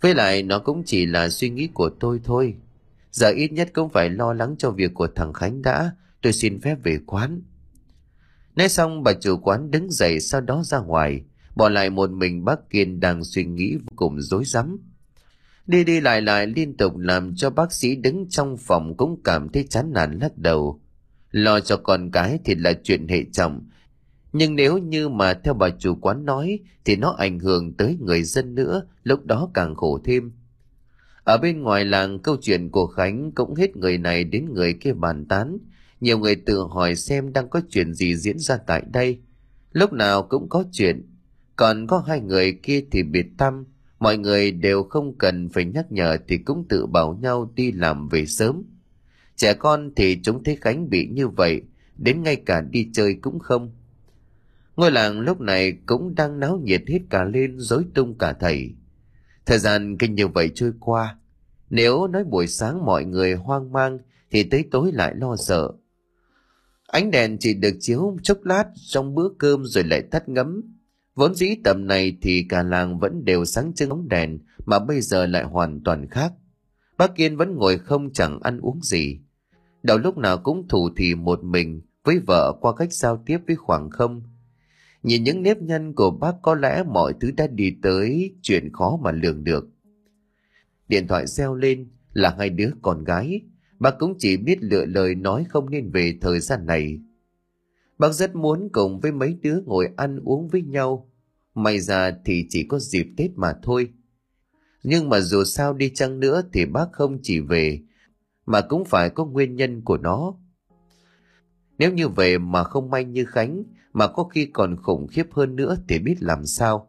Với lại nó cũng chỉ là suy nghĩ của tôi thôi. Giờ ít nhất cũng phải lo lắng cho việc của thằng Khánh đã. Tôi xin phép về quán. Nói xong bà chủ quán đứng dậy, sau đó ra ngoài, bỏ lại một mình bác Kiên đang suy nghĩ vô cùng rối rắm. Đi đi lại lại liên tục làm cho bác sĩ đứng trong phòng cũng cảm thấy chán nản, lắc đầu. Lo cho con cái thì là chuyện hệ trọng, nhưng nếu như mà theo bà chủ quán nói thì nó ảnh hưởng tới người dân nữa, lúc đó càng khổ thêm. Ở bên ngoài làng, câu chuyện của Khánh cũng hết người này đến người kia bàn tán. Nhiều người tự hỏi xem đang có chuyện gì diễn ra tại đây. Lúc nào cũng có chuyện. Còn có hai người kia thì biệt tăm. Mọi người đều không cần phải nhắc nhở thì cũng tự bảo nhau đi làm về sớm. Trẻ con thì chúng thấy Khánh bị như vậy, đến ngay cả đi chơi cũng không. Ngôi làng lúc này cũng đang náo nhiệt hết cả lên, rối tung cả thảy. Thời gian kinh như vậy trôi qua. Nếu nói buổi sáng mọi người hoang mang thì tới tối lại lo sợ. Ánh đèn chỉ được chiếu chốc lát trong bữa cơm rồi lại tắt ngấm. Vốn dĩ tầm này thì cả làng vẫn đều sáng trưng bóng đèn, mà bây giờ lại hoàn toàn khác. Bác Kiên vẫn ngồi không chẳng ăn uống gì. Đầu lúc nào cũng thủ thỉ một mình với vợ qua cách giao tiếp với khoảng không. Nhìn những nếp nhăn của bác có lẽ mọi thứ đã đi tới chuyện khó mà lường được. Điện thoại reo lên là hai đứa con gái. Bác cũng chỉ biết lựa lời nói không nên về thời gian này. Bác rất muốn cùng với mấy đứa ngồi ăn uống với nhau. May ra thì chỉ có dịp Tết mà thôi. Nhưng mà dù sao đi chăng nữa thì bác không chỉ về, mà cũng phải có nguyên nhân của nó. Nếu như về mà không may như Khánh, mà có khi còn khủng khiếp hơn nữa thì biết làm sao.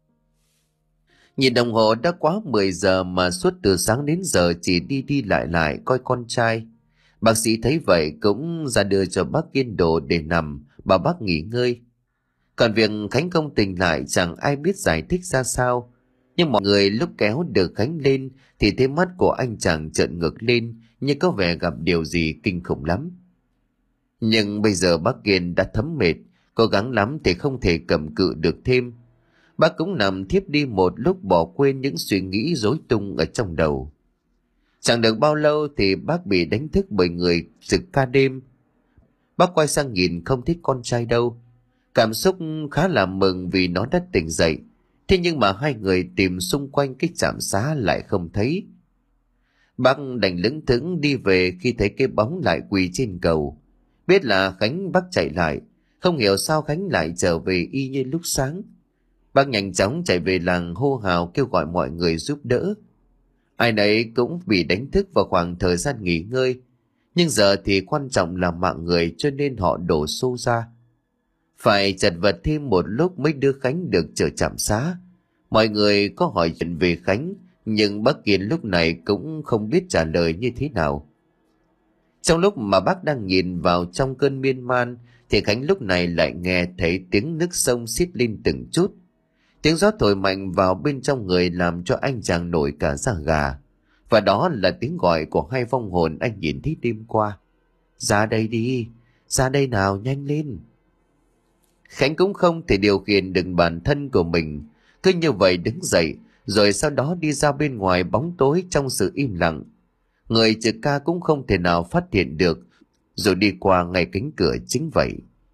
Nhìn đồng hồ đã quá mười giờ mà suốt từ sáng đến giờ chỉ đi đi lại lại coi con trai. Bác sĩ thấy vậy cũng ra đưa cho bác Kiên đồ để nằm, bảo bác nghỉ ngơi. Còn việc Khánh không tỉnh lại chẳng ai biết giải thích ra sao. Nhưng mọi người lúc kéo được Khánh lên thì thấy mắt của anh chàng trợn ngược lên, như có vẻ gặp điều gì kinh khủng lắm. Nhưng bây giờ bác Kiên đã thấm mệt, cố gắng lắm thì không thể cầm cự được thêm. Bác cũng nằm thiếp đi một lúc, bỏ quên những suy nghĩ rối tung ở trong đầu. Chẳng được bao lâu thì bác bị đánh thức bởi người trực ca đêm. Bác quay sang nhìn không thấy con trai đâu. Cảm xúc khá là mừng vì nó đã tỉnh dậy. Thế nhưng mà hai người tìm xung quanh cái trạm xá lại không thấy. Bác đành lững thững đi về khi thấy cái bóng lại quỳ trên cầu. Biết là Khánh, bác chạy lại. Không hiểu sao Khánh lại trở về y như lúc sáng. Bác nhanh chóng chạy về làng hô hào kêu gọi mọi người giúp đỡ. Ai nấy cũng bị đánh thức vào khoảng thời gian nghỉ ngơi. Nhưng giờ thì quan trọng là mạng người, cho nên họ đổ xô ra. Phải chật vật thêm một lúc mới đưa Khánh được trở trạm xá. Mọi người có hỏi chuyện về Khánh, nhưng bác Kiên lúc này cũng không biết trả lời như thế nào. Trong lúc mà bác đang nhìn vào trong cơn miên man, thì Khánh lúc này lại nghe thấy tiếng nước sông xiết lên từng chút. Tiếng gió thổi mạnh vào bên trong người làm cho anh chàng nổi cả da gà. Và đó là tiếng gọi của hai vong hồn anh nhìn thấy đêm qua. Ra đây đi, ra đây nào, nhanh lên. Khánh cũng không thể điều khiển được bản thân của mình, cứ như vậy đứng dậy, rồi sau đó đi ra bên ngoài bóng tối trong sự im lặng. Người trực ca cũng không thể nào phát hiện được, rồi đi qua ngay cánh cửa chính vậy.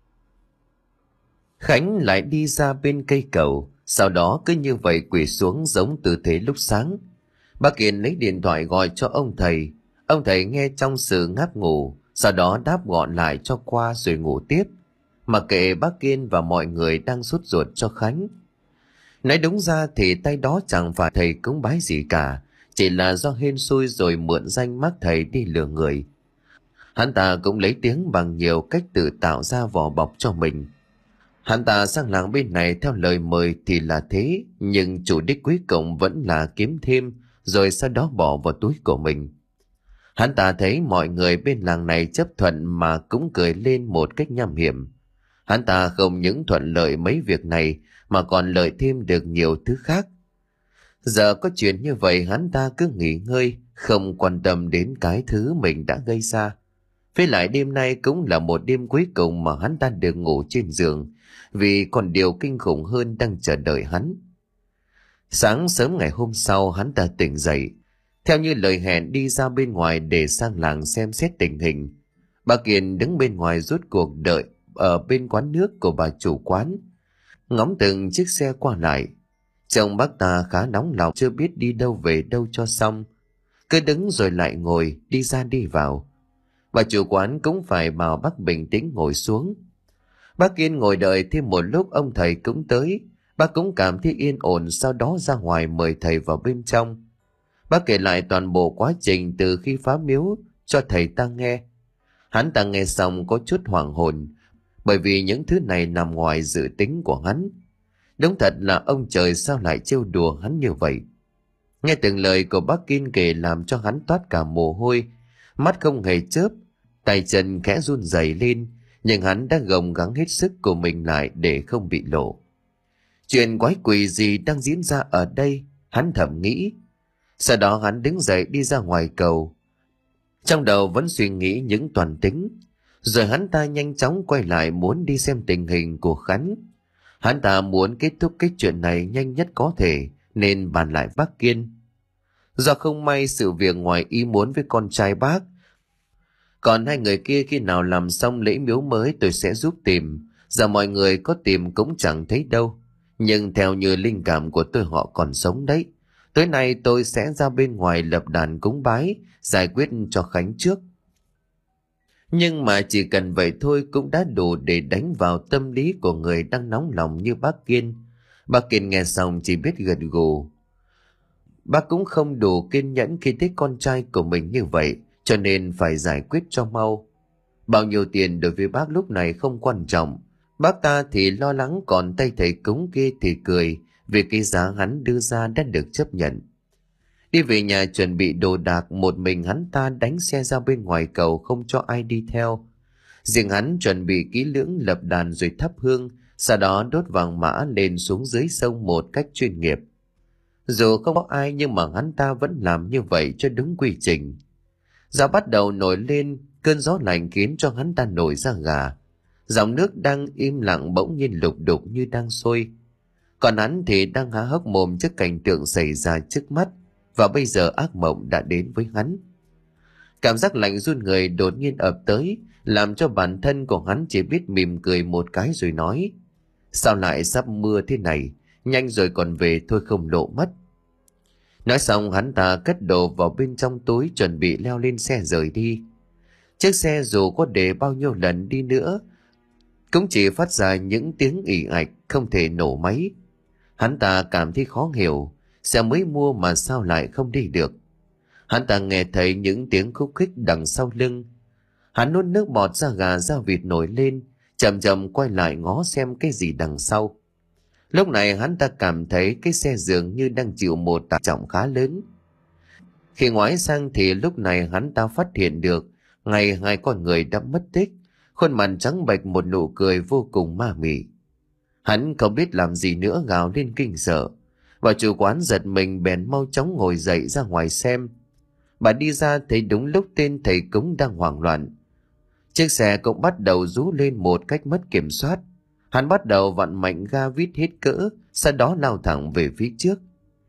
Khánh lại đi ra bên cây cầu, sau đó cứ như vậy quỳ xuống giống tư thế lúc sáng. Bác Kiên lấy điện thoại gọi cho ông thầy. Ông thầy nghe trong sự ngáp ngủ, sau đó đáp gọn lại cho qua rồi ngủ tiếp, mặc kệ bác Kiên và mọi người đang sốt ruột cho Khánh. Nói đúng ra thì tay đó chẳng phải thầy cúng bái gì cả, chỉ là do hên xui rồi mượn danh mác thầy đi lừa người. Hắn ta cũng lấy tiếng bằng nhiều cách tự tạo ra vỏ bọc cho mình. Hắn ta sang làng bên này theo lời mời thì là thế, nhưng chủ đích cuối cùng vẫn là kiếm thêm, rồi sau đó bỏ vào túi của mình. Hắn ta thấy mọi người bên làng này chấp thuận mà cũng cười lên một cách nham hiểm. Hắn ta không những thuận lợi mấy việc này mà còn lợi thêm được nhiều thứ khác. Giờ có chuyện như vậy hắn ta cứ nghỉ ngơi, không quan tâm đến cái thứ mình đã gây ra. Với lại đêm nay cũng là một đêm cuối cùng mà hắn ta được ngủ trên giường, vì còn điều kinh khủng hơn đang chờ đợi hắn. Sáng sớm ngày hôm sau hắn ta tỉnh dậy, theo như lời hẹn đi ra bên ngoài để sang làng xem xét tình hình. Bà Kiên đứng bên ngoài rút cuộc đợi ở bên quán nước của bà chủ quán, ngóng từng chiếc xe qua lại. Chồng bác ta khá nóng lòng, chưa biết đi đâu về đâu cho xong, cứ đứng rồi lại ngồi, đi ra đi vào. Bà chủ quán cũng phải bảo bác bình tĩnh ngồi xuống. Bác Kiên ngồi đợi thêm một lúc, ông thầy cũng tới. Bác cũng cảm thấy yên ổn, sau đó ra ngoài mời thầy vào bên trong. Bác kể lại toàn bộ quá trình từ khi phá miếu cho thầy ta nghe. Hắn ta nghe xong có chút hoảng hồn, bởi vì những thứ này nằm ngoài dự tính của hắn. Đúng thật là ông trời sao lại trêu đùa hắn như vậy. Nghe từng lời của bác Kiên kể làm cho hắn toát cả mồ hôi, mắt không hề chớp, tay chân khẽ run rẩy lên, nhưng hắn đã gồng gắng hết sức của mình lại để không bị lộ. Chuyện quái quỷ gì đang diễn ra ở đây, hắn thầm nghĩ. Sau đó hắn đứng dậy đi ra ngoài cầu, trong đầu vẫn suy nghĩ những toan tính. Rồi hắn ta nhanh chóng quay lại muốn đi xem tình hình của Khánh. Hắn ta muốn kết thúc cái chuyện này nhanh nhất có thể, nên bàn lại bác Kiên. Do không may sự việc ngoài ý muốn với con trai bác, còn hai người kia khi nào làm xong lễ miếu mới tôi sẽ giúp tìm. Giờ mọi người có tìm cũng chẳng thấy đâu, nhưng theo như linh cảm của tôi họ còn sống đấy. Tối nay tôi sẽ ra bên ngoài lập đàn cúng bái, giải quyết cho Khánh trước. Nhưng mà chỉ cần vậy thôi cũng đã đủ để đánh vào tâm lý của người đang nóng lòng như bác Kiên. Bác Kiên nghe xong chỉ biết gật gù. Bác cũng không đủ kiên nhẫn khi thấy con trai của mình như vậy, cho nên phải giải quyết cho mau. Bao nhiêu tiền đối với bác lúc này không quan trọng. Bác ta thì lo lắng, còn tay thầy cúng kia thì cười vì cái giá hắn đưa ra đã được chấp nhận. Đi về nhà chuẩn bị đồ đạc, một mình hắn ta đánh xe ra bên ngoài cầu không cho ai đi theo. Riêng hắn chuẩn bị kỹ lưỡng lập đàn rồi thắp hương, sau đó đốt vàng mã lên xuống dưới sông một cách chuyên nghiệp. Dù không có ai nhưng mà hắn ta vẫn làm như vậy cho đúng quy trình. Gió bắt đầu nổi lên, cơn gió lạnh khiến cho hắn ta nổi da gà. Dòng nước đang im lặng bỗng nhiên lục đục như đang sôi. Còn hắn thì đang há hốc mồm trước cảnh tượng xảy ra trước mắt, và bây giờ ác mộng đã đến với hắn. Cảm giác lạnh run người đột nhiên ập tới, làm cho bản thân của hắn chỉ biết mỉm cười một cái rồi nói: sao lại sắp mưa thế này, nhanh rồi còn về thôi không lộ mất. Nói xong hắn ta cất đồ vào bên trong túi, chuẩn bị leo lên xe rời đi. Chiếc xe dù có để bao nhiêu lần đi nữa cũng chỉ phát ra những tiếng ì ạch, không thể nổ máy. Hắn ta cảm thấy khó hiểu, xe mới mua mà sao lại không đi được. Hắn ta nghe thấy những tiếng khúc khích đằng sau lưng. Hắn nuốt nước bọt, da gà da vịt nổi lên, chậm chậm quay lại ngó xem cái gì đằng sau. Lúc này hắn ta cảm thấy cái xe dường như đang chịu một tải trọng khá lớn. Khi ngoái sang thì lúc này hắn ta phát hiện được ngay hai con người đã mất tích, khuôn mặt trắng bệch, một nụ cười vô cùng ma mị. Hắn không biết làm gì nữa, gào lên kinh sợ. Bà chủ quán giật mình bèn mau chóng ngồi dậy ra ngoài xem. Bà đi ra thấy đúng lúc tên thầy cúng đang hoảng loạn. Chiếc xe cũng bắt đầu rú lên một cách mất kiểm soát. Hắn bắt đầu vặn mạnh ga vít hết cỡ, sau đó lao thẳng về phía trước.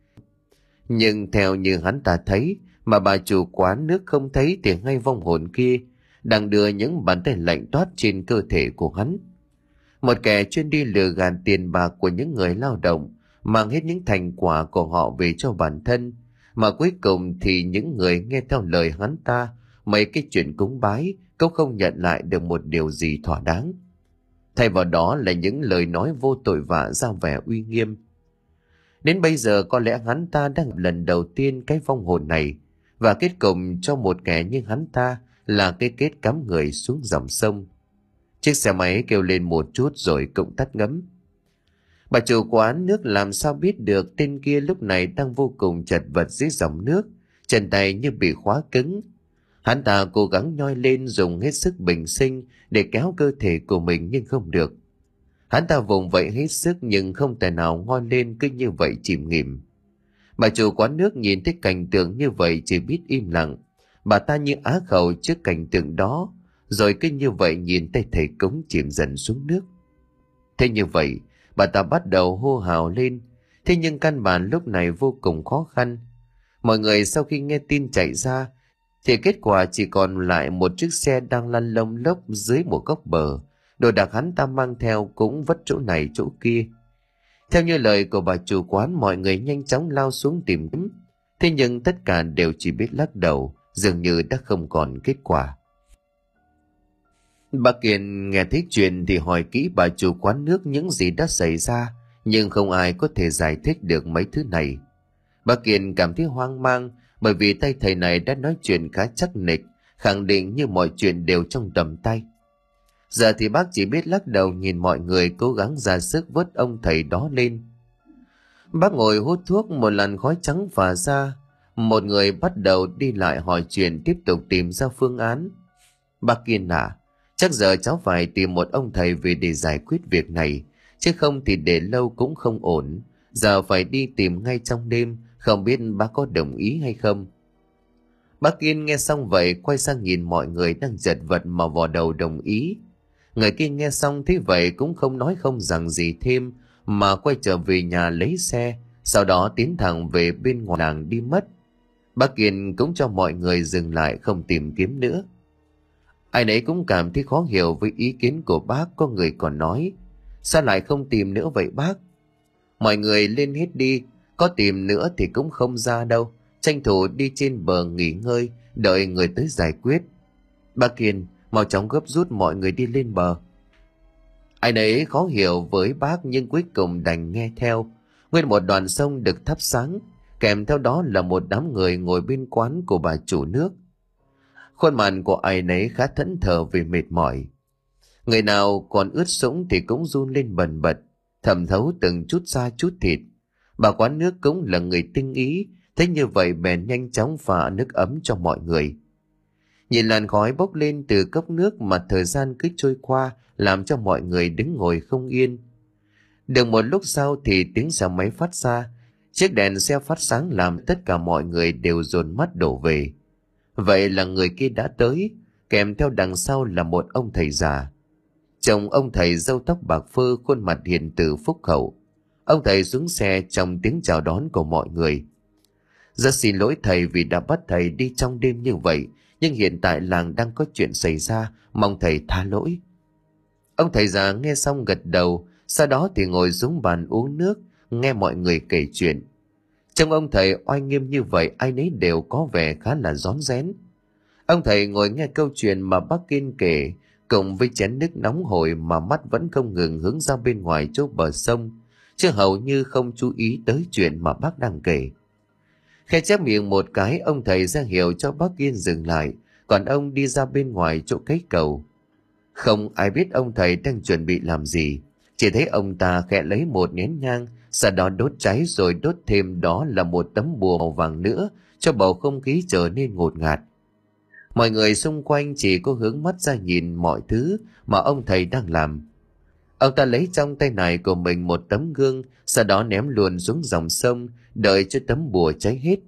Nhưng theo như hắn ta thấy mà bà chủ quán nước không thấy, thì ngay vong hồn kia đang đưa những bàn tay lạnh toát trên cơ thể của hắn. Một kẻ chuyên đi lừa gạt tiền bạc của những người lao động, mang hết những thành quả của họ về cho bản thân, mà cuối cùng thì những người nghe theo lời hắn ta mấy cái chuyện cúng bái cũng không nhận lại được một điều gì thỏa đáng. Thay vào đó là những lời nói vô tội vạ ra vẻ uy nghiêm. Đến bây giờ có lẽ hắn ta đang lần đầu tiên cái vong hồn này, và kết cục cho một kẻ như hắn ta là cái kết cắm người xuống dòng sông. Chiếc xe máy kêu lên một chút rồi cũng tắt ngấm. Bà chủ quán nước làm sao biết được tên kia lúc này đang vô cùng chật vật dưới dòng nước, chân tay như bị khóa cứng. Hắn ta cố gắng nhoi lên, dùng hết sức bình sinh để kéo cơ thể của mình nhưng không được. Hắn ta vùng vẫy hết sức nhưng không thể nào ngoi lên, cứ như vậy chìm nghỉm. Bà chủ quán nước nhìn thấy cảnh tượng như vậy chỉ biết im lặng. Bà ta như á khẩu trước cảnh tượng đó, rồi cứ như vậy nhìn tay thầy cúng chìm dần xuống nước. Thế như vậy, bà ta bắt đầu hô hào lên. Thế nhưng căn bản lúc này vô cùng khó khăn. Mọi người sau khi nghe tin chạy ra, thì kết quả chỉ còn lại một chiếc xe đang lăn lông lốc dưới một góc bờ. Đồ đạc hắn ta mang theo cũng vất chỗ này chỗ kia. Theo như lời của bà chủ quán, mọi người nhanh chóng lao xuống tìm kiếm. Thế nhưng tất cả đều chỉ biết lắc đầu, dường như đã không còn kết quả. Bà Kiên nghe thấy chuyện thì hỏi kỹ bà chủ quán nước những gì đã xảy ra, nhưng không ai có thể giải thích được mấy thứ này. Bà Kiên cảm thấy hoang mang, bởi vì tay thầy này đã nói chuyện khá chắc nịch, khẳng định như mọi chuyện đều trong tầm tay. Giờ thì bác chỉ biết lắc đầu nhìn mọi người cố gắng ra sức vớt ông thầy đó lên. Bác ngồi hút thuốc, một làn khói trắng phả ra. Một người bắt đầu đi lại hỏi chuyện, tiếp tục tìm ra phương án. Bác Kiên à, chắc giờ cháu phải tìm một ông thầy về để giải quyết việc này, chứ không thì để lâu cũng không ổn. Giờ phải đi tìm ngay trong đêm, không biết bác có đồng ý hay không. Bác Kiên nghe xong vậy quay sang nhìn mọi người đang chật vật mà vò đầu đồng ý. Người kia nghe xong thế vậy cũng không nói không rằng gì thêm, mà quay trở về nhà lấy xe, sau đó tiến thẳng về bên ngoài làng đi mất. Bác Kiên cũng cho mọi người dừng lại không tìm kiếm nữa. Ai nấy cũng cảm thấy khó hiểu với ý kiến của bác. Có người còn nói: sao lại không tìm nữa vậy bác? Mọi người lên hết đi, có tìm nữa thì cũng không ra đâu, tranh thủ đi trên bờ nghỉ ngơi, đợi người tới giải quyết. Bác Kiên, mau chóng gấp rút mọi người đi lên bờ. Ai nấy khó hiểu với bác nhưng cuối cùng đành nghe theo. Nguyên một đoàn sông được thắp sáng, kèm theo đó là một đám người ngồi bên quán của bà chủ nước. Khuôn mặt của ai nấy khá thẫn thờ vì mệt mỏi. Người nào còn ướt sũng thì cũng run lên bần bật, thẩm thấu từng chút da chút thịt. Bà quán nước cũng là người tinh ý, thế như vậy bèn nhanh chóng pha nước ấm cho mọi người. Nhìn làn khói bốc lên từ cốc nước mà thời gian cứ trôi qua, làm cho mọi người đứng ngồi không yên. Được một lúc sau thì tiếng xe máy phát ra, chiếc đèn xe phát sáng làm tất cả mọi người đều dồn mắt đổ về. Vậy là người kia đã tới, kèm theo đằng sau là một ông thầy già. Chồng ông thầy râu tóc bạc phơ, khuôn mặt hiền từ phúc hậu. Ông thầy xuống xe trong tiếng chào đón của mọi người. Rất xin lỗi thầy vì đã bắt thầy đi trong đêm như vậy, nhưng hiện tại làng đang có chuyện xảy ra, mong thầy tha lỗi. Ông thầy già nghe xong gật đầu, sau đó thì ngồi xuống bàn uống nước, nghe mọi người kể chuyện. Trông ông thầy oai nghiêm như vậy, ai nấy đều có vẻ khá là rón rén. Ông thầy ngồi nghe câu chuyện mà bác Kiên kể, cùng với chén nước nóng hổi mà mắt vẫn không ngừng hướng ra bên ngoài chỗ bờ sông, chứ hầu như không chú ý tới chuyện mà bác đang kể. Khẽ chép miệng một cái, ông thầy ra hiệu cho bác Kiên dừng lại, còn ông đi ra bên ngoài chỗ cây cầu. Không ai biết ông thầy đang chuẩn bị làm gì, chỉ thấy ông ta khẽ lấy một nén nhang, sau đó đốt cháy rồi đốt thêm đó là một tấm bùa màu vàng nữa, cho bầu không khí trở nên ngột ngạt. Mọi người xung quanh chỉ có hướng mắt ra nhìn mọi thứ mà ông thầy đang làm. Ông ta lấy trong tay này của mình một tấm gương, sau đó ném luôn xuống dòng sông, đợi cho tấm bùa cháy hết.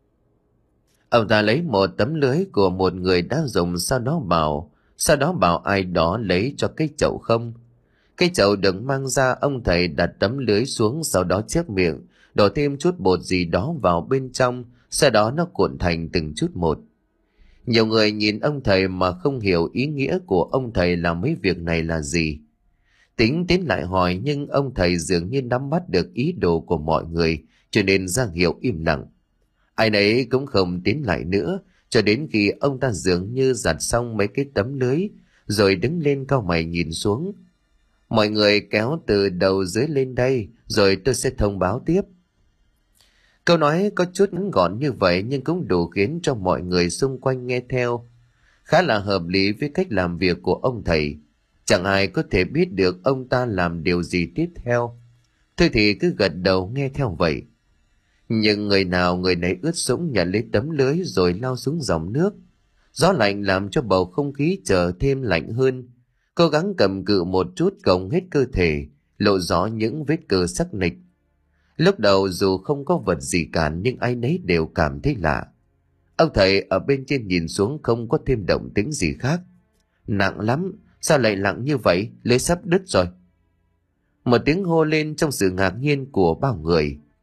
Ông ta lấy một tấm lưới của một người đã dùng, sau đó bảo, sau đó bảo ai đó lấy cho cái chậu không. Cái chậu được mang ra, ông thầy đặt tấm lưới xuống, sau đó chép miệng, đổ thêm chút bột gì đó vào bên trong, sau đó nó cuộn thành từng chút một. Nhiều người nhìn ông thầy mà không hiểu ý nghĩa của ông thầy làm mấy việc này là gì. Tính tiến lại hỏi, nhưng ông thầy dường như nắm bắt được ý đồ của mọi người, cho nên ra hiệu im lặng. Ai nấy cũng không tiến lại nữa, cho đến khi ông ta dường như giặt xong mấy cái tấm lưới, rồi đứng lên cau mày nhìn xuống. Mọi người kéo từ đầu dưới lên đây, rồi tôi sẽ thông báo tiếp. Câu nói có chút ngắn gọn như vậy nhưng cũng đủ khiến cho mọi người xung quanh nghe theo. Khá là hợp lý với cách làm việc của ông thầy. Chẳng ai có thể biết được ông ta làm điều gì tiếp theo. Thôi thì cứ gật đầu nghe theo vậy. Nhưng người nào người nấy ướt sũng nhận lấy tấm lưới rồi lao xuống dòng nước. Gió lạnh làm cho bầu không khí trở thêm lạnh hơn. Cố gắng cầm cự một chút gồng hết cơ thể, lộ rõ những vết cơ sắc nịch. Lúc đầu dù không có vật gì cản nhưng ai nấy đều cảm thấy lạ. Ông thầy ở bên trên nhìn xuống không có thêm động tĩnh gì khác. Nặng lắm, sao lại nặng như vậy, lưới sắp đứt rồi. Một tiếng hô lên trong sự ngạc nhiên của bao người.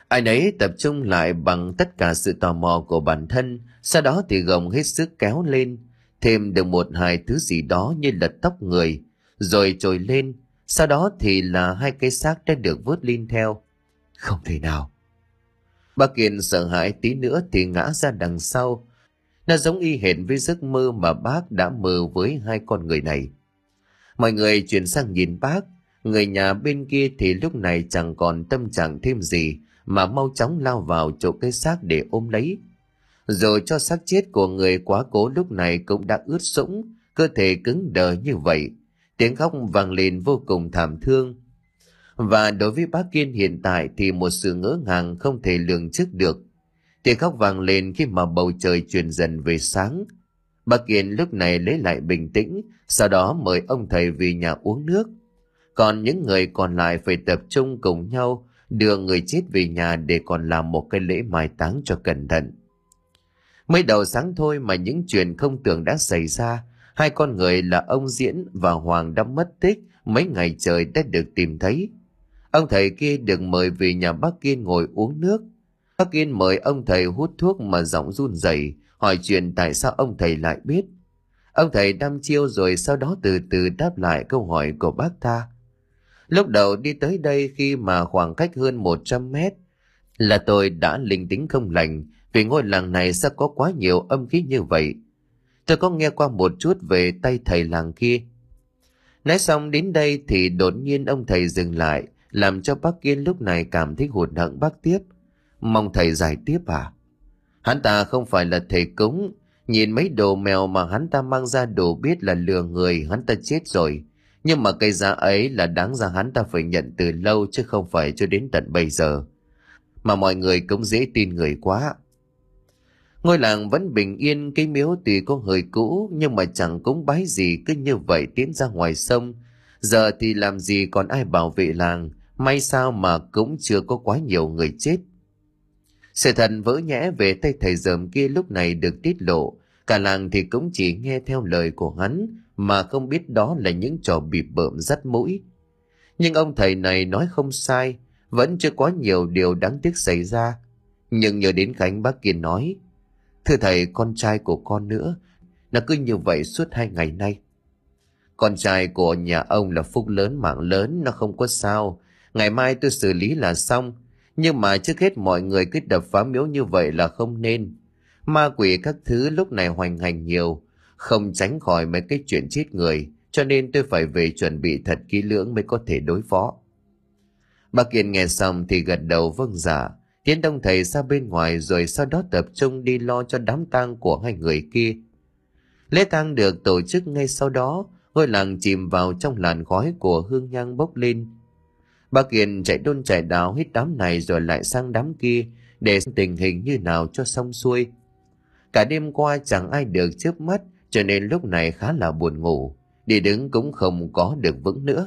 Ai nấy tập trung lại bằng tất cả sự tò mò của bản thân, sau đó thì gồng hết sức kéo lên, thêm được một hai thứ gì đó như lật tóc người, rồi trồi lên, sau đó thì là hai cái xác đã được vớt lên theo. Không thể nào. Bác Kiên sợ hãi tí nữa thì ngã ra đằng sau. Nó giống y hệt với giấc mơ mà bác đã mơ với hai con người này. Mọi người chuyển sang nhìn bác, người nhà bên kia thì lúc này chẳng còn tâm trạng thêm gì mà mau chóng lao vào chỗ cái xác để ôm lấy. Rồi cho xác chết của người quá cố lúc này cũng đã ướt sũng, cơ thể cứng đờ như vậy. Tiếng khóc vang lên vô cùng thảm thương. Và đối với bác Kiên hiện tại thì một sự ngỡ ngàng không thể lường trước được. Tiếng khóc vang lên khi mà bầu trời chuyển dần về sáng. Bác Kiên lúc này lấy lại bình tĩnh, sau đó mời ông thầy về nhà uống nước. Còn những người còn lại phải tập trung cùng nhau đưa người chết về nhà để còn làm một cái lễ mai táng cho cẩn thận. Mới đầu sáng thôi mà những chuyện không tưởng đã xảy ra. Hai con người là ông Diễn và Hoàng đã mất tích mấy ngày trời đã được tìm thấy. Ông thầy kia được mời về nhà bác Kiên ngồi uống nước. Bác Kiên mời ông thầy hút thuốc mà giọng run rẩy, hỏi chuyện tại sao ông thầy lại biết. Ông thầy đăm chiêu rồi sau đó từ từ đáp lại câu hỏi của bác ta. Lúc đầu đi tới đây khi mà khoảng cách hơn một trăm mét là tôi đã linh tính không lành, vì ngôi làng này sao có quá nhiều âm khí như vậy. Tôi có nghe qua một chút về tay thầy làng kia. Nói xong đến đây thì đột nhiên ông thầy dừng lại, làm cho bác Kiên lúc này cảm thấy hụt hẫng. Bác tiếp: Mong thầy giải tiếp à? Hắn ta không phải là thầy cúng, nhìn mấy đồ mèo mà hắn ta mang ra đồ biết là lừa người, hắn ta chết rồi. Nhưng mà cây giá ấy là đáng ra hắn ta phải nhận từ lâu chứ không phải cho đến tận bây giờ. Mà mọi người cũng dễ tin người quá. Ngôi làng vẫn bình yên, cái miếu tuy có hơi cũ nhưng mà chẳng cúng bái gì, cứ như vậy tiến ra ngoài sông. Giờ thì làm gì còn ai bảo vệ làng, may sao mà cũng chưa có quá nhiều người chết. Sự thật vỡ nhẽ về tay thầy dởm kia lúc này được tiết lộ, cả làng thì cũng chỉ nghe theo lời của hắn mà không biết đó là những trò bịp bợm dắt mũi. Nhưng ông thầy này nói không sai, vẫn chưa quá nhiều điều đáng tiếc xảy ra. Nhưng nhớ đến Khánh, bác Kiên nói: Thưa thầy, con trai của con nữa, nó cứ như vậy suốt hai ngày nay. Con trai của nhà ông là phúc lớn mạng lớn, nó không có sao. Ngày mai tôi xử lý là xong. Nhưng mà trước hết mọi người cứ đập phá miếu như vậy là không nên. Ma quỷ các thứ lúc này hoành hành nhiều, không tránh khỏi mấy cái chuyện chết người, cho nên tôi phải về chuẩn bị thật kỹ lưỡng mới có thể đối phó. Bà Kiên nghe xong thì gật đầu vâng dạ, tiến ông thầy ra bên ngoài rồi sau đó tập trung đi lo cho đám tang của hai người kia. Lễ tang được tổ chức ngay sau đó, ngôi làng chìm vào trong làn khói của hương nhang bốc lên. Bà Kiên chạy đôn chạy đáo hết đám này rồi lại sang đám kia để xem tình hình như nào cho xong xuôi. Cả đêm qua chẳng ai được chớp mắt, cho nên lúc này khá là buồn ngủ, đi đứng cũng không có được vững nữa.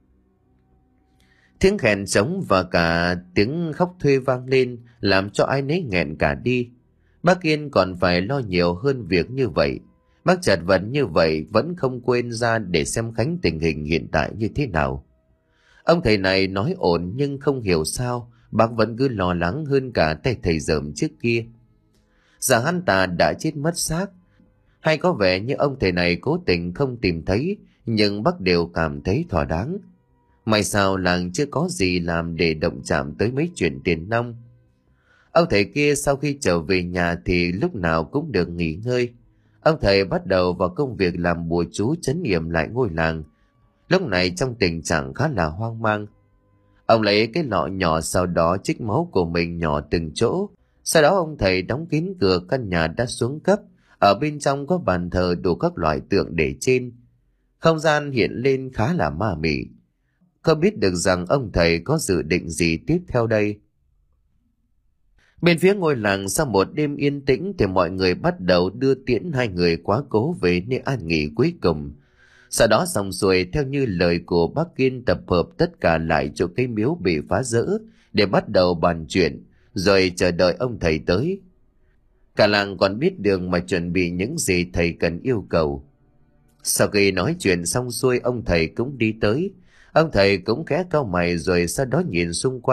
Tiếng khèn trống và cả tiếng khóc thuê vang lên làm cho ai nấy nghẹn cả đi. Bác Kiên còn phải lo nhiều hơn việc như vậy. Bác chật vật như vậy vẫn không quên ra để xem Khánh tình hình hiện tại như thế nào. Ông thầy này nói ổn nhưng không hiểu sao bác vẫn cứ lo lắng hơn cả tay thầy dởm trước kia. Giờ hắn ta đã chết mất xác, hay có vẻ như ông thầy này cố tình không tìm thấy, nhưng bác đều cảm thấy thỏa đáng. May sao làng chưa có gì làm để động chạm tới mấy chuyện tiền nong. Ông thầy kia sau khi trở về nhà thì lúc nào cũng được nghỉ ngơi. Ông thầy bắt đầu vào công việc làm bùa chú trấn yểm lại ngôi làng, lúc này trong tình trạng khá là hoang mang. Ông lấy cái lọ nhỏ, sau đó trích máu của mình nhỏ từng chỗ. Sau đó ông thầy đóng kín cửa căn nhà đã xuống cấp. Ở bên trong có bàn thờ đủ các loại tượng để trên. Không gian hiện lên khá là ma mị. Không biết được rằng ông thầy có dự định gì tiếp theo đây. Bên phía ngôi làng sau một đêm yên tĩnh thì mọi người bắt đầu đưa tiễn hai người quá cố về nơi an nghỉ cuối cùng. Sau đó xong xuôi theo như lời của bác Kiên, tập hợp tất cả lại chỗ cái miếu bị phá rỡ để bắt đầu bàn chuyện, rồi chờ đợi ông thầy tới. Cả làng còn biết đường mà chuẩn bị những gì thầy cần yêu cầu. Sau khi nói chuyện xong xuôi, ông thầy cũng đi tới. Ông thầy cũng khẽ cau mày rồi sau đó nhìn xung quanh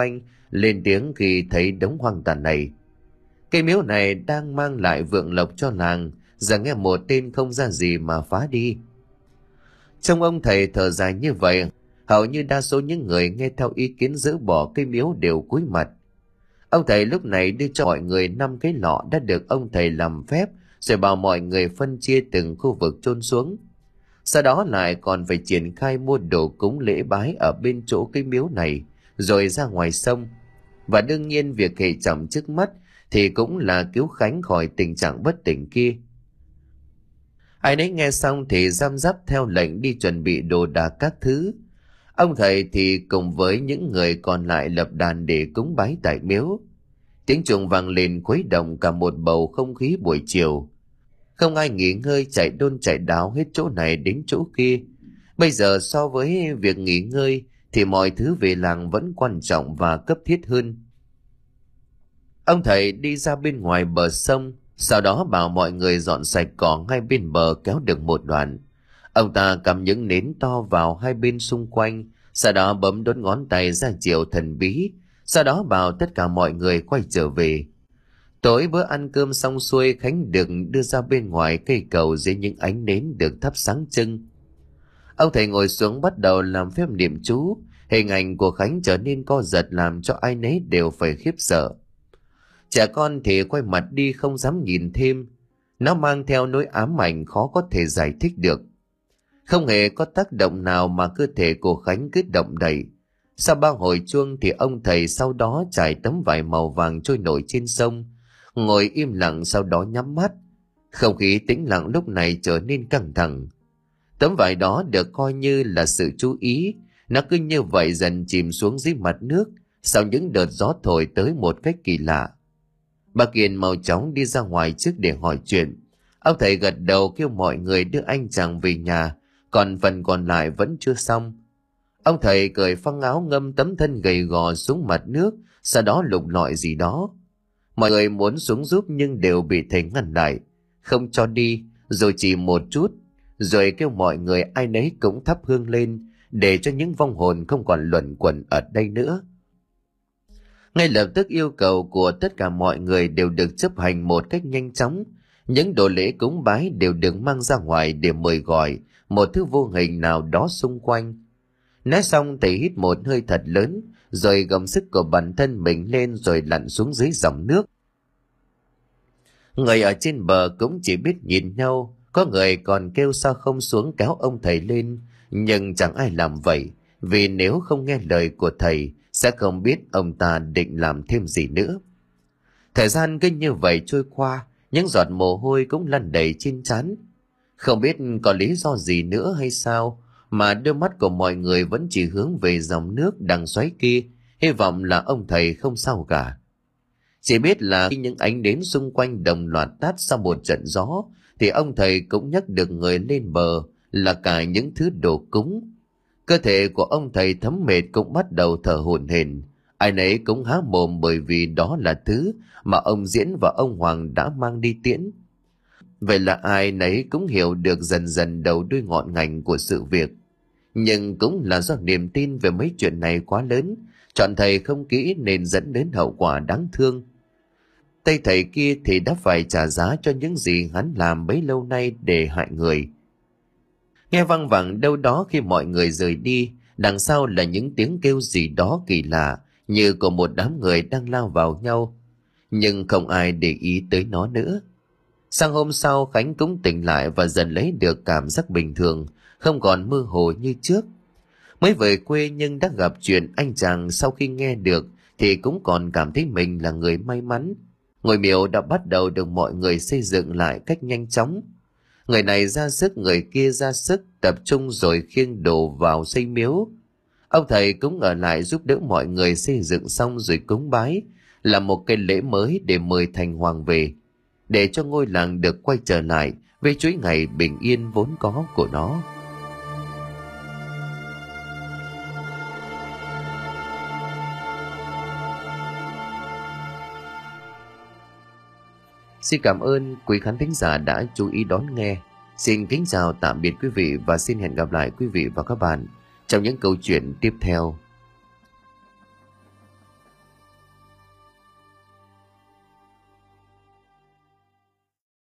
lên tiếng khi thấy đống hoang tàn này. Cây miếu này đang mang lại vượng lộc cho làng, giờ nghe một tên không ra gì mà phá đi. Trông ông thầy thở dài như vậy, hầu như đa số những người nghe theo ý kiến dỡ bỏ cây miếu đều cúi mặt. Ông thầy lúc này đưa cho mọi người năm cái lọ đã được ông thầy làm phép, rồi bảo mọi người phân chia từng khu vực chôn xuống. Sau đó lại còn phải triển khai mua đồ cúng lễ bái ở bên chỗ cây miếu này, rồi ra ngoài sông. Và đương nhiên việc hệ trọng trước mắt thì cũng là cứu Khánh khỏi tình trạng bất tỉnh kia. Ai nấy nghe xong thì răm rắp theo lệnh đi chuẩn bị đồ đạc các thứ. Ông thầy thì cùng với những người còn lại lập đàn để cúng bái tại miếu. Tiếng chuông vang lên khuấy động cả một bầu không khí buổi chiều. Không ai nghỉ ngơi, chạy đôn chạy đáo hết chỗ này đến chỗ kia. Bây giờ so với việc nghỉ ngơi thì mọi thứ về làng vẫn quan trọng và cấp thiết hơn. Ông thầy đi ra bên ngoài bờ sông, sau đó bảo mọi người dọn sạch cỏ ngay bên bờ kéo được một đoạn. Ông ta cầm những nến to vào hai bên xung quanh, sau đó bấm đốt ngón tay ra chiều thần bí, sau đó bảo tất cả mọi người quay trở về. Tối bữa ăn cơm xong xuôi, Khánh được đưa ra bên ngoài cây cầu dưới những ánh nến được thắp sáng trưng. Ông thầy ngồi xuống bắt đầu làm phép niệm chú. Hình ảnh của Khánh trở nên co giật làm cho ai nấy đều phải khiếp sợ. Trẻ con thì quay mặt đi không dám nhìn thêm. Nó mang theo nỗi ám ảnh khó có thể giải thích được. Không hề có tác động nào mà cơ thể của Khánh cứ động đậy. Sau ba hồi chuông thì ông thầy sau đó trải tấm vải màu vàng trôi nổi trên sông, ngồi im lặng, sau đó nhắm mắt. Không khí tĩnh lặng lúc này trở nên căng thẳng. Tấm vải đó được coi như là sự chú ý, nó cứ như vậy dần chìm xuống dưới mặt nước sau những đợt gió thổi tới một cách kỳ lạ. Bà Kiền mau chóng đi ra ngoài trước để hỏi chuyện. Ông thầy gật đầu kêu mọi người đưa anh chàng về nhà, còn phần còn lại vẫn chưa xong. Ông thầy cởi phăng áo ngâm tấm thân gầy gò xuống mặt nước, sau đó lục lọi gì đó. Mọi người muốn xuống giúp nhưng đều bị thầy ngăn lại, không cho đi, rồi chỉ một chút, rồi kêu mọi người ai nấy cũng thắp hương lên, để cho những vong hồn không còn luẩn quẩn ở đây nữa. Ngay lập tức yêu cầu của tất cả mọi người đều được chấp hành một cách nhanh chóng. Những đồ lễ cúng bái đều được mang ra ngoài để mời gọi một thứ vô hình nào đó xung quanh. Nói xong thầy hít một hơi thật lớn, rồi gồng sức của bản thân mình lên rồi lặn xuống dưới dòng nước. Người ở trên bờ cũng chỉ biết nhìn nhau, có người còn kêu sao không xuống kéo ông thầy lên, nhưng chẳng ai làm vậy, vì nếu không nghe lời của thầy sẽ không biết ông ta định làm thêm gì nữa. Thời gian cứ như vậy trôi qua, những giọt mồ hôi cũng lăn đầy trên trán. Không biết có lý do gì nữa hay sao mà đôi mắt của mọi người vẫn chỉ hướng về dòng nước đang xoáy kia, hy vọng là ông thầy không sao cả. Chỉ biết là khi những ánh nến xung quanh đồng loạt tắt sau một trận gió, thì ông thầy cũng nhấc được người lên bờ, là cả những thứ đồ cúng. Cơ thể của ông thầy thấm mệt cũng bắt đầu thở hổn hển. Ai nấy cũng há mồm bởi vì đó là thứ mà ông Diễn và ông Hoàng đã mang đi tiễn. Vậy là ai nấy cũng hiểu được dần dần đầu đuôi ngọn ngành của sự việc. Nhưng cũng là do niềm tin về mấy chuyện này quá lớn, chọn thầy không kỹ nên dẫn đến hậu quả đáng thương. Tay thầy kia thì đã phải trả giá cho những gì hắn làm bấy lâu nay để hại người. Nghe văng vẳng đâu đó khi mọi người rời đi, đằng sau là những tiếng kêu gì đó kỳ lạ, như của một đám người đang lao vào nhau. Nhưng không ai để ý tới nó nữa. Sang hôm sau, Khánh cũng tỉnh lại và dần lấy được cảm giác bình thường, không còn mơ hồ như trước. Mới về quê nhưng đã gặp chuyện, anh chàng sau khi nghe được thì cũng còn cảm thấy mình là người may mắn. Ngôi miếu đã bắt đầu được mọi người xây dựng lại cách nhanh chóng. Người này ra sức, người kia ra sức, tập trung rồi khiêng đồ vào xây miếu. Ông thầy cũng ở lại giúp đỡ mọi người xây dựng xong rồi cúng bái, làm một cái lễ mới để mời thành hoàng về, để cho ngôi làng được quay trở lại với chuỗi ngày bình yên vốn có của nó. Xin cảm ơn quý khán thính giả đã chú ý đón nghe. Xin kính chào tạm biệt quý vị và xin hẹn gặp lại quý vị và các bạn trong những câu chuyện tiếp theo.